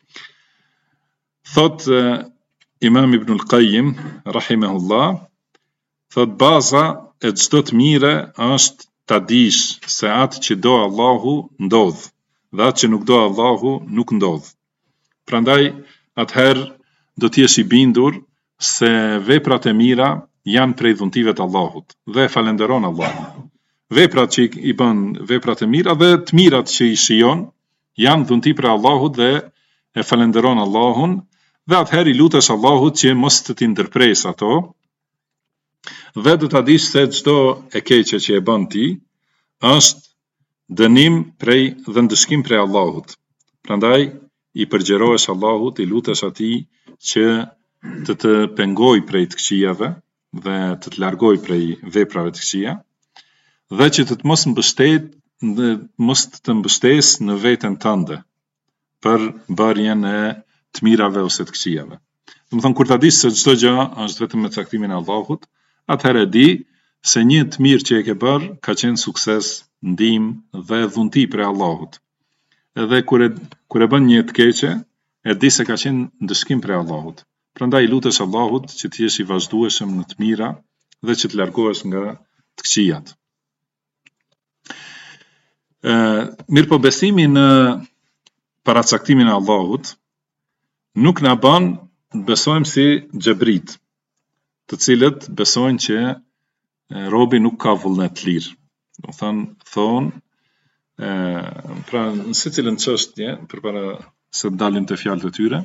Thot Imam Ibn al-Qayyim rahimahullah, thot baza e çdo të mire është ta dish se atë që do Allahu ndodh, dhe atë që nuk do Allahu nuk ndodh. Prandaj atëherë do të jesh i bindur se veprat e mira janë prej dhuntive të Allahut dhe falenderon Allahun. Veprat që i bën veprat e mira dhe të mirat që i shijon janë dhunti për Allahut dhe e falenderon Allahun, dhe atëherë i lutesh Allahut që mos të t'i ndërpres ato, dhe do ta dish se çdo e keqe që e bën ti është dënim prej dhe ndëshkim prej Allahut. Prandaj i përgjerohesh Allahut, i lutesh atij që të pengoj prej të këqijave dhe të largoj prej veprave të këqija, dhe që të mos të mbështes në veten tënde për bërjen e të mirave ose të këqijave. Do të thonë kur ta dish se çdo gjë është vetëm me caktimin e Allahut, atëherë di se një të mirë që e ke bërë ka qenë sukses, ndihmë dhe dhunti prej Allahut. Edhe kur e bën një të keqe, e di se ka qenë ndëshkim prej Allahut. Prandaj lutesh Allahut që të jesh i vazhdueshëm në të mira dhe që të largohesh nga të këqijat. Mirëpo besimi në paracaktimin e Allahut nuk na bën të besojmë si xhebrit, të cilët besojnë që robi nuk ka vullnet të lirë. Do të thonë, pra në secilën çështje, përpara se të dalim te fjalët e tyre,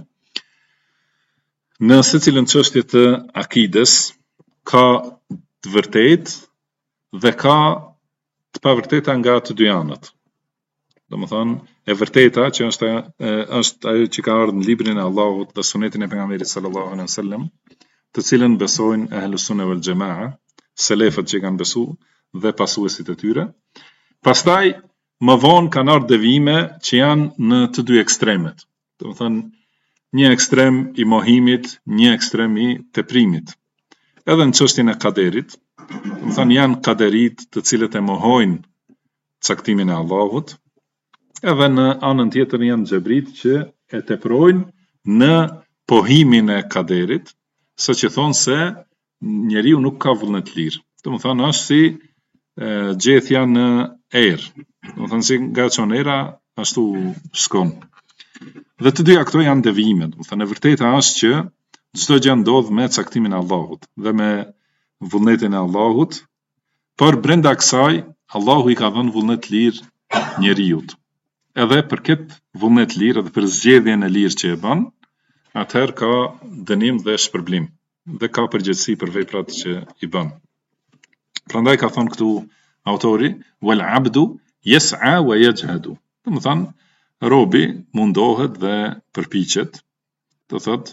në secilën çështje të akides ka të vërtetë dhe ka të pavërteta nga të dy anët. Domethënë, e vërteta që është ajo që ka ardhur në librin e Allahut dhe sunetin e pejgamberit sallallahu alaihi wasallam, të cilën besojnë ahlus sunne wal jamaa, selefët që kanë besu dhe pasuesit e tyre. Pastaj më vonë kanë ardhur devijime që janë në të dy ekstremet. Domethënë, një ekstrem i mohimit, një ekstrem i teprimit. Edhe në çështjen e kaderit, domethënë janë kaderit të cilët e mohojnë caktimin e Allahut, edhe në anën tjetër janë xhebrit që e teprojnë në pohimin e kaderit, saqë thonë se njeriu nuk ka vullnet lirë. Domethënë është si gjethja në erë. Domethënë si nga çon era ashtu shkon. Dhe të dyja këto janë devijime. Domethënë e vërteta është që çdo gjë ndodh me caktimin e Allahut dhe me vullnetin e Allahut, por brenda kësaj Allahu i ka dhënë vullnet lirë njeriut. Edhe për këtë vullnet lirë dhe për zgjedhjen e lirë që e bën, atëherë ka dënim dhe shpërblim. dhe ka përgjegjësi për veprat që i bën. Prandaj ka thonë këtu autori, wal abdu yas'a wa yajhadu. Do të thonë, robi mundohet dhe përpiqet, do thotë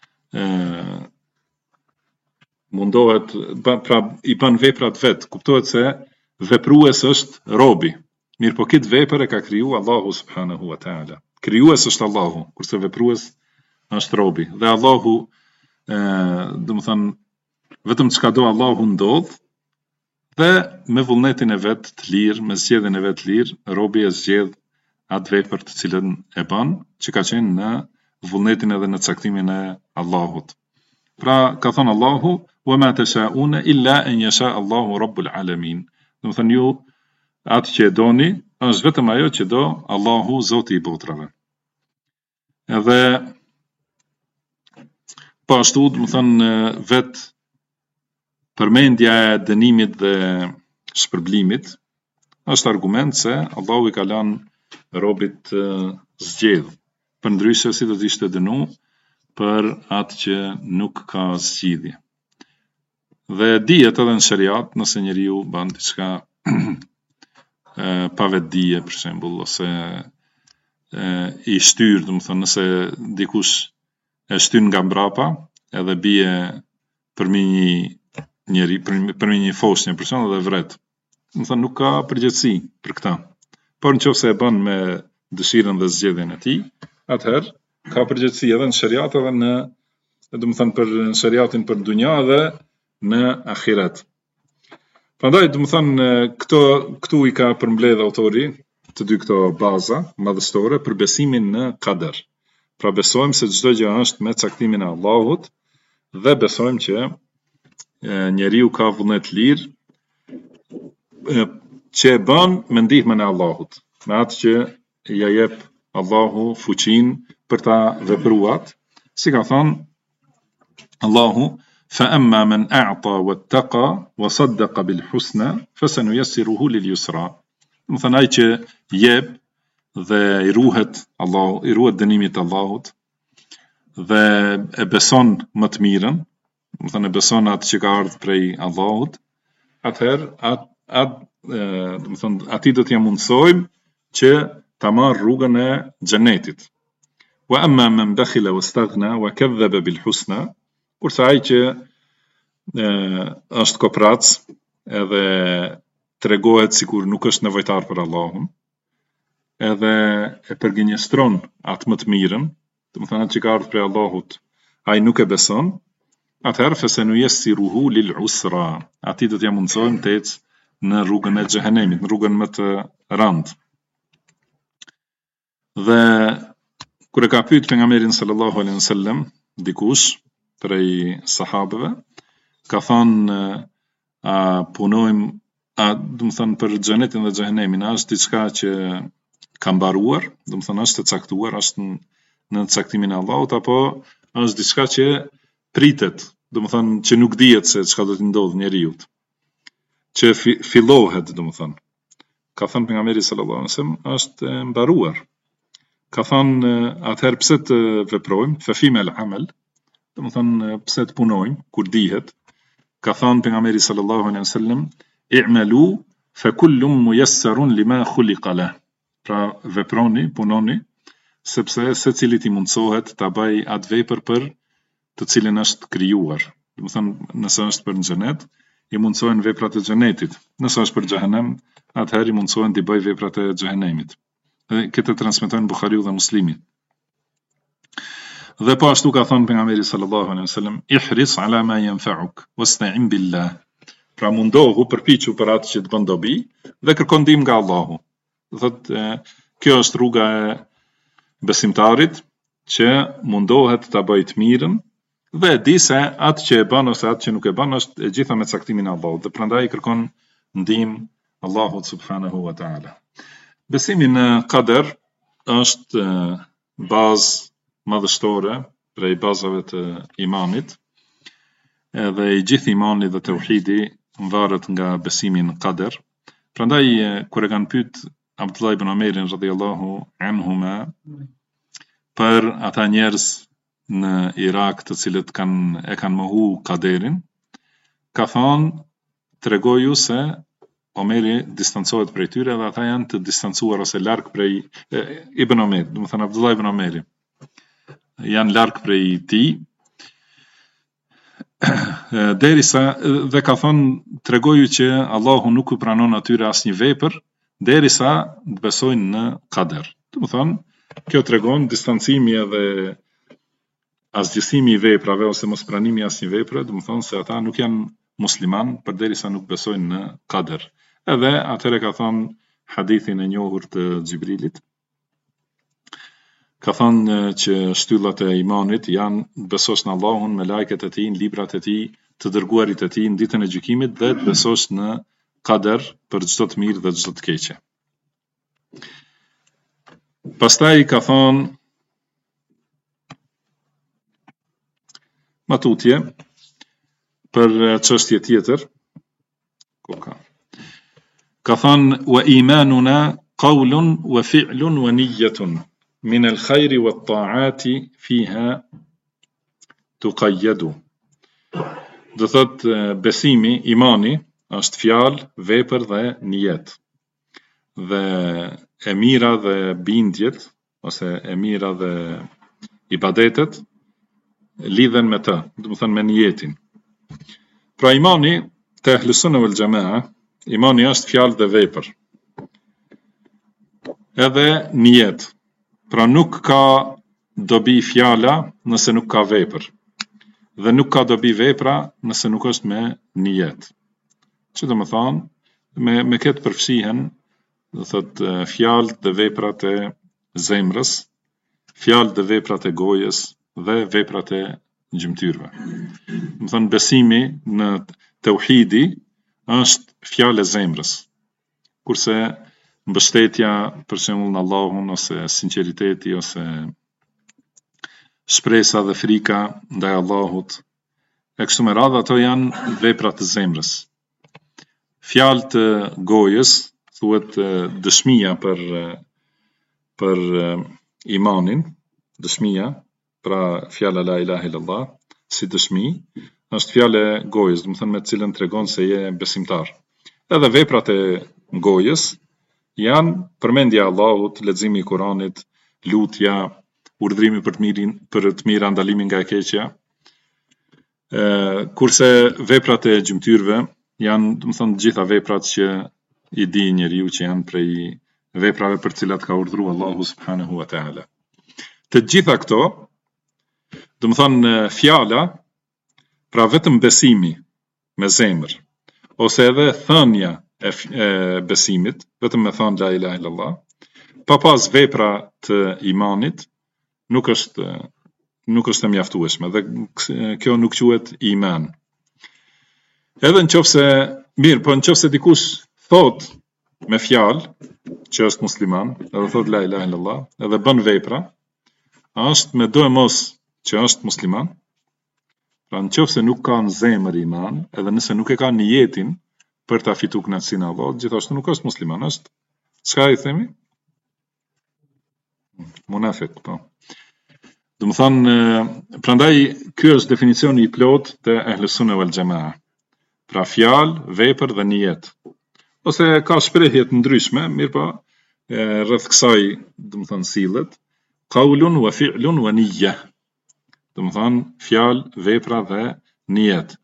mundohet, pra i bën veprat vet, kuptohet se veprues është robi. Mirë po këtë vepër e ka kriju Allahu subhanahu wa ta'ala. Krijues është Allahu, kurse veprues është robi. Dhe Allahu, do të thonë, vetëm çka do Allahu ndodh, dhe me vullnetin e vet të lirë, me zgjedhjen e vet të lirë, robi e zgjedh atë vepër të cilën e bën, që ka qenë në vullnetin edhe në caktimin e Allahut. Pra ka thënë Allahu, wa ma tasha'una illa an yasha Allahu rabbul alamin. Do të thënë ju atë që e doni është vetëm ajo që do Allahu Zoti i botrave. Edhe po ashtu, do të thënë vetë përmendja e dënimit dhe shpërblimit është argument se Allahu i ka lënë robit zgjedh, përndryshe si do të ishte dënu për atë që nuk ka zgjidhje. Dhe dihet edhe në shariat, nëse njeriu bën diçka pa vetdije, për shembull, ose i shtyr, do të thonë, nëse dikush e shtyn nga mbrapa, edhe bie përmi një foshnjë, për shembull, dhe vret. Do të thonë nuk ka përgjegjësi për këtë. Por nëse e bën me dëshirën dhe zgjedhjen e tij, atëherë ka përgjegjësi edhe në shariat, edhe në, do të thënë, për shariatin për dunja dhe në ahiret. Prandaj, do të thënë, këtu i ka përmbledh autori të dy këto baza madhështore për besimin në qadar. Pra besojmë se çdo gjë është me caktimin e Allahut dhe besojmë që njeriu ka vullnet lirë që e bën me ndihmën e Allahut, me atë që ja jep Allahu fuqinë për ta vepruar, si ka thënë Allahu, fa amma man a'ta wattaqa wa saddaqa bil husna fasanuyassiruhu lil yusra. Do thënë ai që jep dhe i ruhet Allahu, i ruhet dënimit të Allahut dhe e beson më të mirën, do thënë e beson atë që ka ardhur prej Allahut, atëherë atij do t'ia mundsojmë që ta marrë rrugën e xhenetit. Wa amma man bakhila wastaghna wa kadhaba bil husna, kurse ai që është koprac edhe tregohet sikur nuk është nevojtar për Allahun, edhe e përgënjestron atë më të mirën, do të thonë atë që ka ardhur prej Allahut, ai nuk e beson, atëherë fasanuyassiruhu lil usra, atij do t'ia mundsojmë të ecë në rrugën e xhehenemit, në rrugën më të rëndë. Dhe kur e ka pyet pejgamberin sallallahu alaihi wasallam dikush prej sahabëve, ka thënë a punojmë, do të thënë për xhenetin dhe xhehenemin, a është diçka që ka mbaruar, do të thënë është e caktuar, është në caktimin e Allahut, apo është diçka që pritet, do të thënë që nuk dihet se çka do të ndodhë njeriu, që fillohet, do të thënë. Ka thënë pejgamberi sallallahu alaihi wasallam, është e mbaruar. Ka thënë atëherë pse të veprojmë, fa fima al-amal, do të thënë pse të punojmë kur dihet. Ka thënë pejgamberi sallallahu alaihi wasallam, i'malu fa kullun muyassarun lima khuliqa lah. Pra veproni, punoni, sepse secilit i mundsohet ta bëj atë vepër për të cilën është krijuar. Do të thënë nëse është për në xhenet, i mundsohen veprat e xhenetit. Nëse është për xhehenem, atëherë i mundsohen të bëj veprat e xhehenemit. Këtë transmetojnë Buhariu dhe Muslimi. Dhe po ashtu ka thënë pejgamberi sallallahu alaihi wasallam, ihris ala ma yanfa'uk wasta'in billah. Pra mundohu, përpiqu për atë që të bën dobi dhe kërko ndihmë nga Allahu. Do thotë kjo është rruga e besimtarit që mundohet ta bëjë të mirën dhe e di se atë që e bën ose atë që nuk e bën është e gjitha me caktimin e Allahut dhe prandaj kërkon ndihmë Allahut subhanahu wa ta'ala. Besimi në qadar është bazë madhështore prej bazave të imanit, edhe i gjithë imani dhe tauhidi varet nga besimi në qadar. Prandaj kur e kanë pyet Abdullah ibn Omerin radhiyallahu anhuma për ata njerëz në Irak të cilët e kanë mohu kaderin, ka thonë, tregoju se Omeri distancohet prej tyre dhe ata janë të distancuar ose larg prej Ibn Omer, do të thënë Abdullah ibn Omeri. Janë larg prej tij. Derisa dhe ka thonë tregoju që Allahu nuk u pranon atyre asnjë vepër derisa të besojnë në kader. Do të thonë, kjo tregon distancimi edhe asgjësimi i veprave ose mos pranimi i asnjë vepre, do të thonë se ata nuk janë musliman përderisa nuk besojnë në kader. Edhe atëherë ka thonë hadithin e njohur të Xhibrilit. Ka thonë që shtyllat e imanit janë besosh në Allahun, me lajket e tij, në librat e tij, të dërguarit e tij, në ditën e gjykimit dhe të besosh në kader për çdo të mirë dhe çdo të keqe. Pastaj ka thonë matutje për çështje tjetër. Ka thonë wa imanuna qawlun wa fi'lun wa niyyatun min al-khayri wat-ta'ati fiha tuqayyadu. Do thot besimi, imani është fjalë, vepër dhe nijet. Dhe e mira dhe bindjet ose e mira dhe ibadetet lidhen me të, do të thënë me nijetin. Pra imani te Ahlusunna wal Jamaa, imani është fjalë dhe vepër. Edhe nijet. Pra nuk ka dobi fjala nëse nuk ka vepër. Dhe nuk ka dobi vepra nëse nuk është me nijet. Që do më thonë, me këtë përfshihen, do thot fjalët dhe veprat e zemrës, fjalët dhe veprat e gojës dhe veprat e gjymtyrve. Do thonë besimi në tauhidi është fjalë e zemrës. Kurse mbështetja për shembull në Allahun ose sinqeriteti ose shpresa dhe frika ndaj Allahut e kështu me radhë, ato janë veprat e zemrës. Fjalë të gojës thuhet dëshmia për imanin, dëshmia, pra fjala la ilaha illallah si dëshmi, është fjalë e gojës, do të thënë me të cilën tregon se je besimtar. Edhe veprat e gojës janë përmendja e Allahut, leximi i Kuranit, lutja, urdhrimi për të mira, ndalimi nga e keqja. Kurse veprat e gjymtyrve janë, do të thënë, gjitha veprat që i di njeriu që janë prej veprave për të cilat ka urdhëruar Allahu subhanahu wa taala. Të gjitha këto, do të thënë fjala, pra vetëm besimi me zemër, ose edhe thënia e besimit, vetëm me thënë la ilaha illallah, pa pas vepra të imanit, nuk është e mjaftueshme dhe kjo nuk quhet iman. Edhe nëse mirë, po nëse dikush thot me fjalë që është musliman, edhe thot la ilaha illallah, edhe bën vepra, është me do e mos që është musliman. Pra nëse nuk ka në zemër iman, edhe nëse nuk e ka niyetin për ta fitu kënaqësinë e Allahut, gjithashtu nuk është musliman, është çka i themi? Munafik, po. Do të thonë, prandaj ky është definicioni i plot të Ahlusunna wal Jamaa. Pra fjalë, vepër dhe nijet. Ose ka shprehje të ndryshme, mirë po, rreth kësaj, do të thonë sillet, qaulun wa fi'lun wa niyya. Do të thonë fjalë, vepra dhe nijet.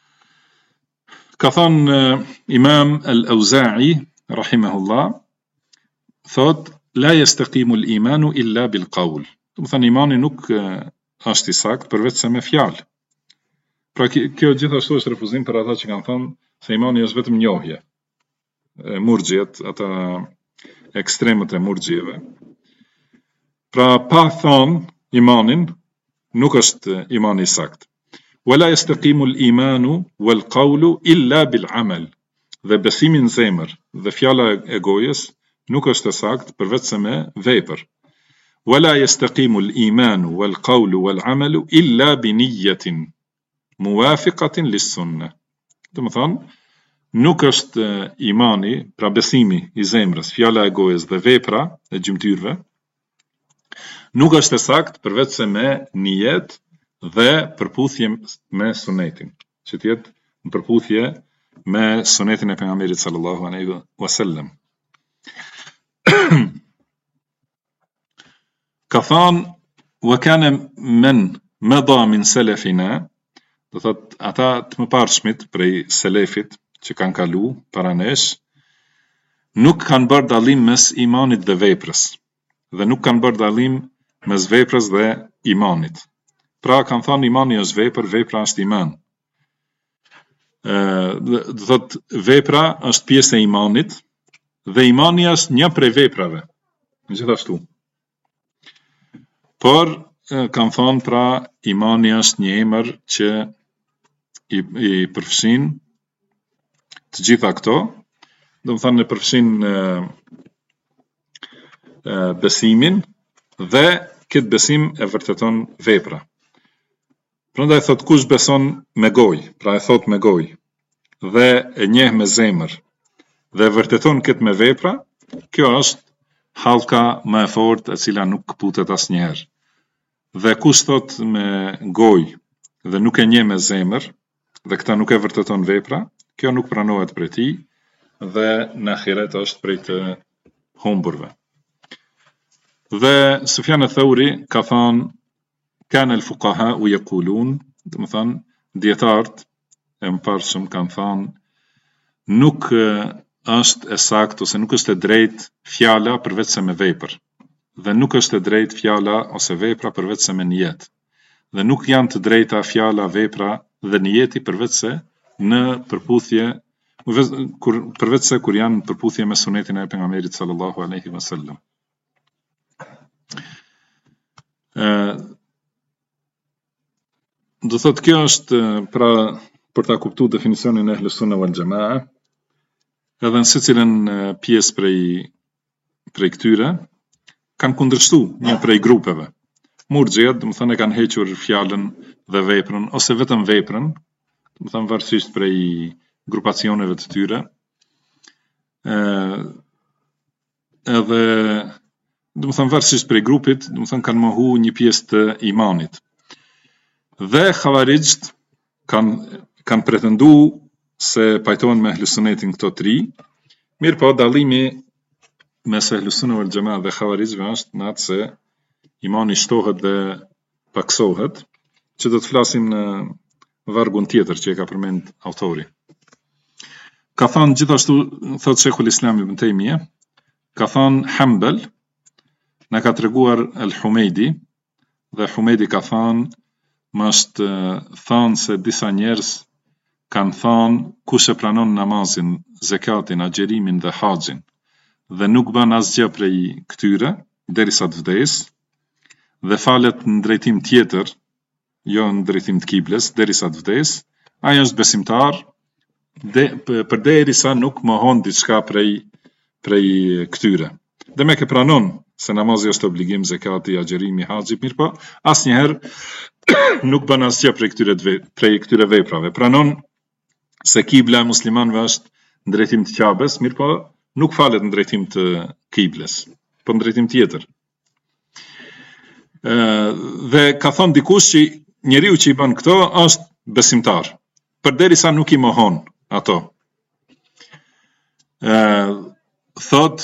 Ka thonë Imam al-Auza'i, rahimahullah, thot, la yastaqimu al-imanu illa bil qawl. Do të thënë imani nuk është i saktë përveç se me fjalë. Pra kjo gjithashtu është refuzim për ata që kanë thënë se imani është vetëm njohje. Murxhiet, ata ekstremët e murxhieve. Pra pa thënë imanin nuk është imani i saktë. Wala yastaqimu al-imanu wal qawlu illa bil amal. Dhe besimi në zemër dhe fjala e gojës nuk është e saktë përveç se me vepër. Wala yastaqimu al-imanu wal qawlu wal amalu illa bi niyyatin muwafiqatin lis-sunnah. Do të thonë, nuk është imani, pra besimi i zemrës, fjala e gojës dhe vepra e gjymtyrve, nuk është e saktë përveç se me nijet dhe përputhje me sunetin, që të jetë në përputhje me sunetin e pejgamberit sallallahu alaihi wasallam. Ka thënë wa kana man madha min salafina, do thot ata të mëparshmit prej selefit që kanë kalu para nesh, nuk kanë bërë dallim mes imanit dhe veprës, dhe nuk kanë bërë dallim mes veprës dhe imanit. Pra kanë thënë imani është vepër, vepra është iman. Do thot vepra është pjesë e imanit dhe imani është një prej veprave. Gjithashtu. Por kanë thënë pra imani është një emër që i përfshin të gjitha këto, do të thënë përfshin besimin dhe këtë besim e vërteton vepra. Prandaj thot kush beson me gojë, pra e thot me gojë dhe e njeh me zemër dhe e vërteton këtë me vepra, kjo është hallka më e fortë e cila nuk kputet asnjëherë. Dhe kush thot me gojë dhe nuk e njeh me zemër dhe këta nuk e vërteton vepra, kjo nuk pranohet prej tij dhe në ahiret është prej të humburve. Dhe Sufjan al-Thauri ka thënë kanë al-fuqaha u yaqulun, do të thënë dietarët e mëparshëm kanë thënë nuk është e saktë ose nuk është e drejtë fjala përveç se me vepër. Dhe nuk është e drejtë fjala ose vepra përveç se me nijet. Dhe nuk janë të drejta fjala, vepra dhe nijeti përveç se në përputhje përveç se kur janë në përputhje me sunetin e pejgamberit sallallahu alaihi wasallam. Do thotë kjo është pra për ta kuptuar definicionin e Ahlus Sunna wal Jamaa, edhe në secilën pjesë prej këtyre kanë kundërshtu një prej grupeve. Murxhiat, do të thënë kanë hequr fjalën dhe veprën ose vetëm veprën, do të thënë varësisht prej grupacioneve të tyre. Edhe do të thënë varësisht prej grupit, do të thënë kanë mohu një pjesë të imanit. Dhe Khawarijt kanë pretenduar se pajtohen me Ahlus Sunnetin këto tri, mirë po dallimi mes Ahlus Sunna wal Jamaa dhe Khawarijve është në atë se imani shtohet dhe paksohet, që do të flasim në vargun tjetër që e ka përmend autori. Ka thënë gjithashtu, thot Sheikhul Islam Ibn Taymiyah, ka thënë Hanbal, na ka treguar Al-Humeidi, dhe Humeidi ka thënë më është thënë se disa njerëz kanë thënë kush e pranon namazin, zakatin, agjerimin dhe haxhin dhe nuk bën asgjë prej këtyre derisa të vdes dhe falet në drejtim tjetër, jo në drejtim të kibles, derisa të vdes, ai është besimtar përderisa nuk mohon diçka prej këtyre. Dhe me ke pranon se namazi është obligim, zakati, agjerimi, haxhi, mirë po asnjëherë nuk bën asgjë prej këtyre veprave. Pranon se kibla e muslimanëve është në drejtim të Ka'bes, mirë po nuk falet në drejtim të kibles, po në drejtim tjetër. Dhe ka thonë dikush që njeriu që i bën këto është besimtar, përderisa nuk i mohon ato. Thot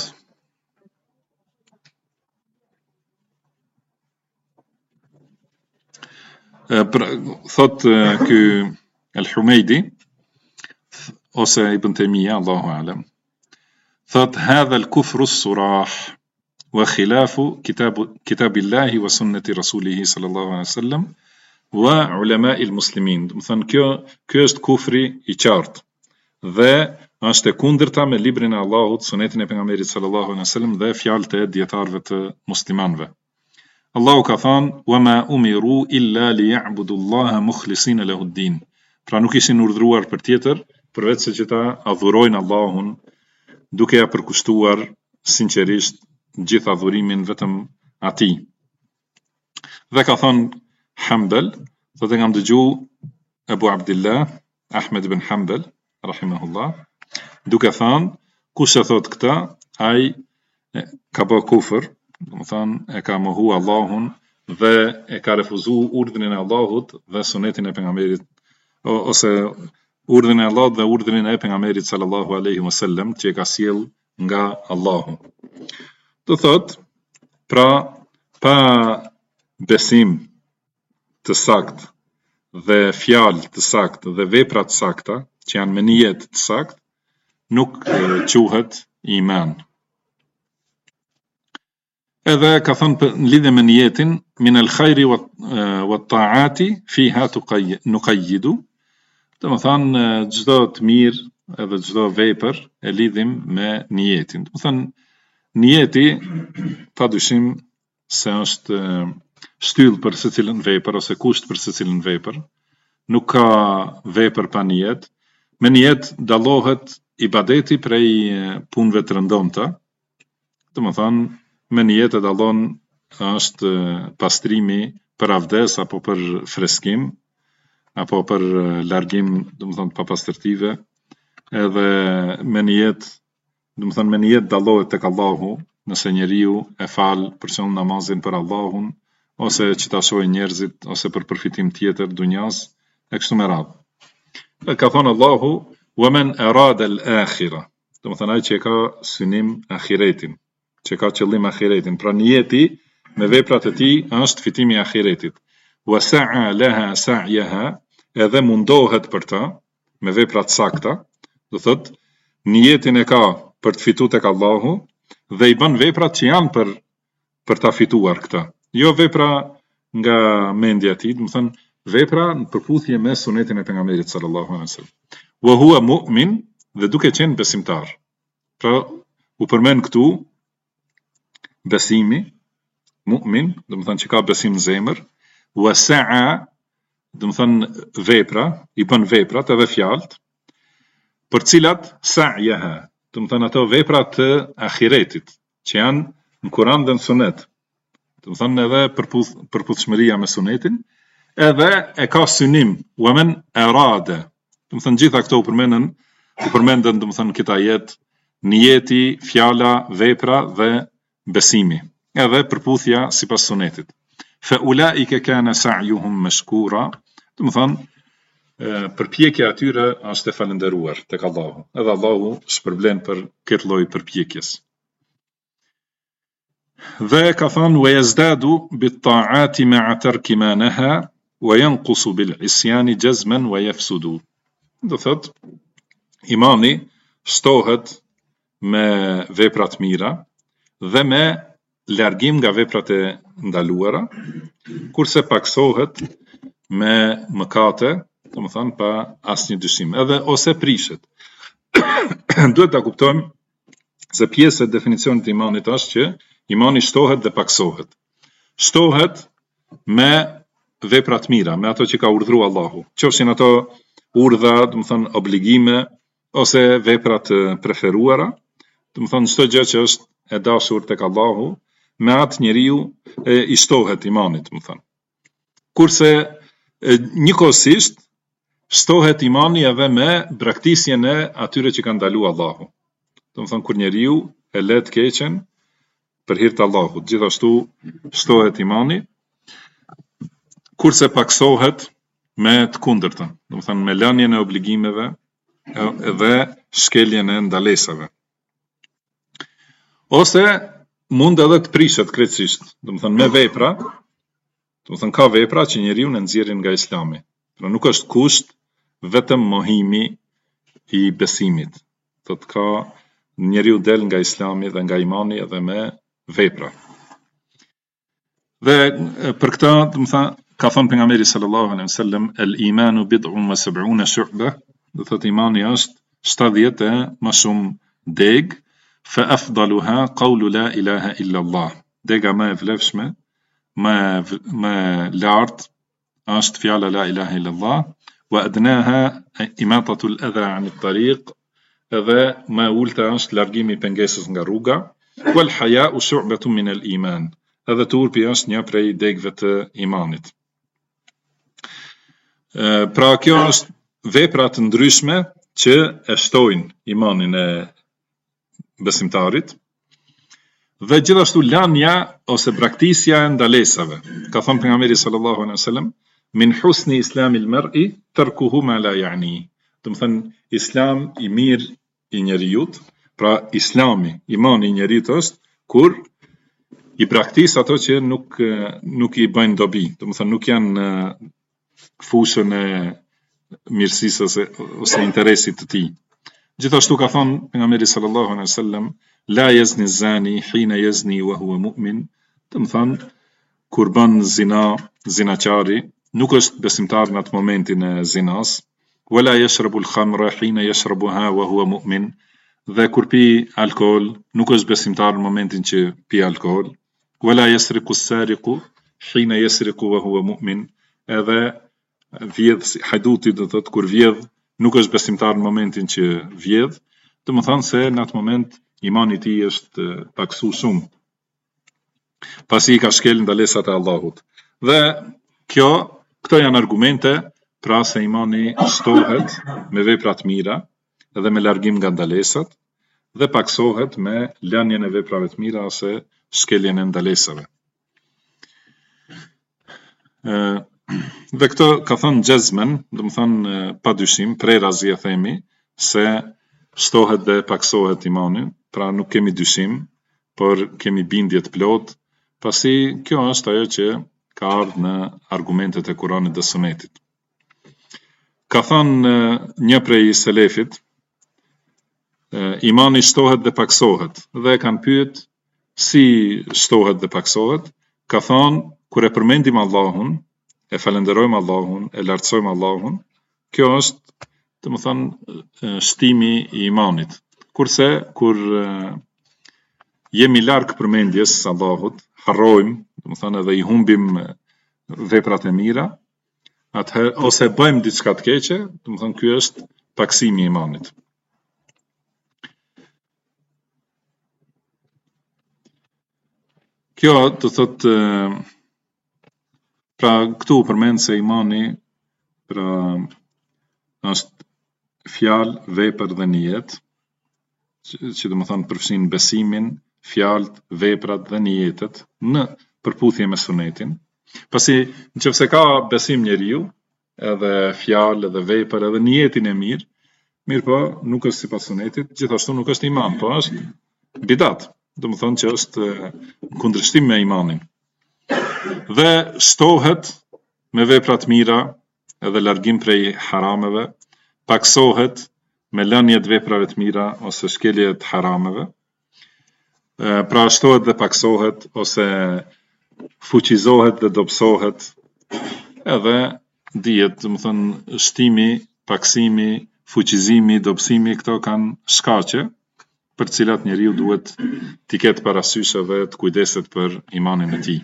ky Al-Humeidi ose Ibn Taymiyah, Allahu a'lam, thot hadha al-kufru as-surah wa khilafu kitabillahi wa sunnati rasulih sallallahu alaihi wasallam wa ulama'il muslimin. Do të thënë kjo është kufri i qartë dhe është e kundërta me librin e Allahut, sunetin e pejgamberit sallallahu alaihi wasallam dhe fjalët e dietarëve të muslimanëve. Allahu ka thënë wa ma umiru illa liya'budu Allaha mukhlisina lahu ad-din. Pra nuk ishin urdhëruar për tjetër përveç se që ta adhurojnë Allahun duke ja përkushtuar sinqerisht gjithë adhurimin vetëm atij. Dhe ka thënë Hanbal, thotë kam dëgjuar Abu Abdullah Ahmed ibn Hanbal rahimahullah, duke thënë kush e thot këtë, ai ka bë kufër, domethënë e ka mohu Allahun dhe e ka refuzuar urdhrin e Allahut dhe sunetin e pejgamberit ose urdhrin e Allahut dhe urdhrin e pejgamberit sallallahu alaihi wasallam që e ka sjell nga Allahu. Do thot, pra pa besim të sakt dhe fjalë të sakt dhe vepra të sakta që janë me nijet të sakt nuk quhet iman. Edhe ka thënë në lidhje me niyetin min al khairi wa taati fiha nuqayyidu, domethënë çdo të mirë edhe çdo vepër e lidhim me niyetin. Domethënë niyeti padyshim se është shtyllë për secilën vepër ose kusht për secilën vepër. Nuk ka vepër pa niyet. Me niyet dallohet ibadeti prej punëve të rëndomta. Domethënë me niyet e dallon është pastrimi për avdes apo për freskim apo për largim, domethënë papastërtive, edhe me niyet dallohet tek Allahu, nëse njeriu e fal për shembull namazin për Allahun ose që ta shohin njerëzit ose për përfitim tjetër dunjas e kështu me radhë. Ka thënë Allahu wa man arada al-akhirah, domethënë ai që ka synim ahiretin, që ka qëllim ahiretin, pra niyeti me veprat e tij është fitimi i ahiretit. Wa sa'a laha sa'yaha, edhe mundohet për ta me vepra të sakta, do thot niyetin e ka për të fituar tek Allahu dhe i bën veprat që janë për ta fituar këtë. Jo vepra nga mendja e tij, do thënë vepra në përputhje me sunetin e pejgamberit sallallahu alaihi wasallam. Wa huwa mu'min, dhe duke qenë besimtar. Pra u përmend këtu besimi, mu'min, do të thënë që ka besim në zemër, wa sa'a, do të thënë vepra, i bën veprat edhe fjalët, për cilat sa'yaha, do të thënë ato vepra të ahiretit, që janë në Kur'an dhe në Sunet. Do të thënë edhe përputhshmëria me Sunetin, edhe e ka synim, wa man arada. Do të thënë gjitha këto u përmenden, do të thënë këtë ajet, niyeti, fjala, vepra dhe besimi, edhe përputhja sipas Sunetit. Fa ulaika kana sa'yuhum mashkura, do të thënë përpjekja atyre është e falënderuar tek Allahu, edhe Allahu shpërblen për këtë lloj përpjekjes. Dhe ka thënë wa yazdadu bit ta'ati ma'a tarki ma naha wa yanqusu bil isyani jazman wa yafsudu. Do thot imani shtohet me vepra të mira dhe me largim nga veprat e ndaluara, kurse paksohet me mëkate, domethënë pa asnjë dyshim, edhe ose prishet. Duhet ta kuptojmë se pjesë e definicionit të imanit është që imani shtohet dhe paksohet. Shtohet me vepra të mira, me ato që ka urdhëruar Allahu. Qofshin ato urdha, domethënë obligime ose vepra të preferuara, domethënë çdo gjë që është e dashur tek Allahu, me atë njeriu i shtohet imanit, domethënë. Kurse njëkohësisht shtohet imani edhe me braktisjen e atyre që kanë ndaluar Allahu. Domethënë kur njeriu e le të keqen për hir të Allahut, gjithashtu shtohet imani, kurse paksohet me të kundërtën, domethënë me lënien e obligimeve dhe shkeljen e ndalesave. Ose mund edhe të prishet krejtësisht, domethënë me vepra, domethënë ka vepra që njeriu në nxjerrin nga Islami. Pra nuk është kusht vetëm mohimi i besimit. Thotë ka njeriu del nga Islami dhe nga imani edhe me vepra. Dhe për këtë, domethënë ka thënë pejgamberi sallallahu alaihi wasallam el-imanu bid'un wa sab'una shu'ba, do thotë imani është 70 e më shumë deg, fa afdaluha qawlu la ilaha illa Allah. Dega më e vlefshme, më lart është fjala la ilaha illa Allah, wa adnaha imatatu al-adha 'an at-tariq, edhe më ulta është largimi i pengesës nga rruga, wal haya'u shu'batun min al-iman. Edhe turpi është një prej degëve të imanit. Pra kjo është vepra të ndryshme që e shtojnë imanin e besimtarit Dhe gjithashtu lania ose braktisja e ndalesave. Ka thënë pejgamberi sallallahu alaihi wasallam, min husni islamil mar'i tarkuhu ma la ya'ni. Do të thënë islam i mirë i njerëzit, pra islami, imani i njerëzit është kur i braktis ato që nuk i bëjnë dobi, do të thënë nuk janë fushën e mirësisë ose interesit të tij. Gjithashtu ka thënë pejgamberi sallallahu alaihi wasallam, la yazni zani hina yazni wa huwa mu'min, do të thënë kur bën zinaqari nuk është besimtar në atë momentin e zinas, wala yashrabu al-khamra hina yashrabuha wa huwa mu'min, dhe kur pi alkool nuk është besimtar në momentin që pi alkool, wala yasriqu as-sariqu hina yasriqu wa huwa mu'min, edhe vjedh hajduti do thotë kur vjedh nuk është besimtar në momentin që vjedh, do të thonë se në atë moment imani i tij është paksu shumë, pasi i ka shkel ndalesat e Allahut. Dhe këto janë argumente pra se imani shtohet me vepra të mira dhe me largim nga ndalesat, dhe paksohet me lënien e veprave të mira ose shkeljen e ndalesave. Dhe këto ka thënë Gjezmen, do të thënë pa dyshim, prerazi e themi, se shtohet dhe paksohet imani, pra nuk kemi dyshim, por kemi bindje të plot, pasi kjo është ajo që ka ardhur në argumentet e Kuranit dhe Sunetit. Ka thënë një prej selefit, imani shtohet dhe paksohet, dhe kanë pyet si shtohet dhe paksohet, ka thënë kur e përmendim Allahun, e falenderojmë Allahun, e lartësojmë Allahun, kjo është, do të thënë, shtimi i imanit. Kurse kur jemi larg përmendjes Allahut, harrojmë, do të thënë edhe i humbim veprat e mira, atëherë ose bëjmë diçka të keqe, do të thënë ky është paksimi i imanit. Kjo do thotë pra këtu përmend se imani pra është fjalë, vepër dhe nijet, që do të thonë përfshin besimin, fjalët, veprat dhe nijetet në përputhje me sunetin. Pasi nëse ka besim njeriu, edhe fjalë, edhe vepër, edhe nijetin e mirë po nuk është sipas sunetit, gjithashtu nuk është iman, po është bidat, do të thonë që është në kundërshtim me imanin. Dhe shtohet me vepra të mira edhe largim prej harameve, paksohet me lënje të veprave të mira ose shkelje të harameve, pra shtohet dhe paksohet ose fuqizohet dhe dobësohet, edhe dihet, do të thënë shtimi, paksimi, fuqizimi, dobësimi, këto kanë shkaqe për të cilat njeriu duhet t'i ketë parasysh edhe të kujdeset për imanin e tij.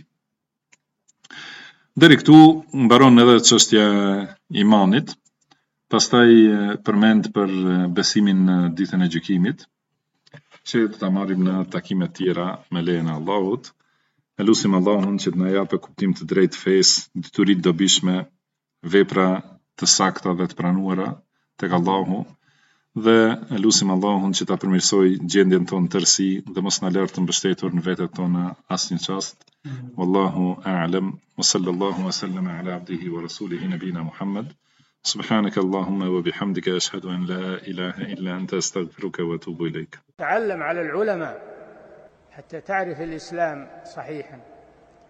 Deri këtu mbaron edhe çështja e imanit, pastaj përmend për besimin në ditën e gjykimit, që do ta marrim në takime të tjera me lejen e Allahut. Elusim Allahun që të na japë kuptim të drejtë fesë, detyri të dobishme, vepra të sakta dhe të pranuara tek Allahu, dhe elusim Allahun që ta përmirësoj gjendjen tonë tërësi dhe mos na lërë të mbështetur në vetet tona asnjë çast. Wallahu a'lam, wa sallallahu wa sallama ala abdihi wa rasulihi nabina Muhammad. Subhanaka Allahumma wa bihamdika ashhadu an la ilaha illa anta astaghfiruka wa atubu ilayk. تعلم على العلماء حتى تعرف الإسلام صحيحا.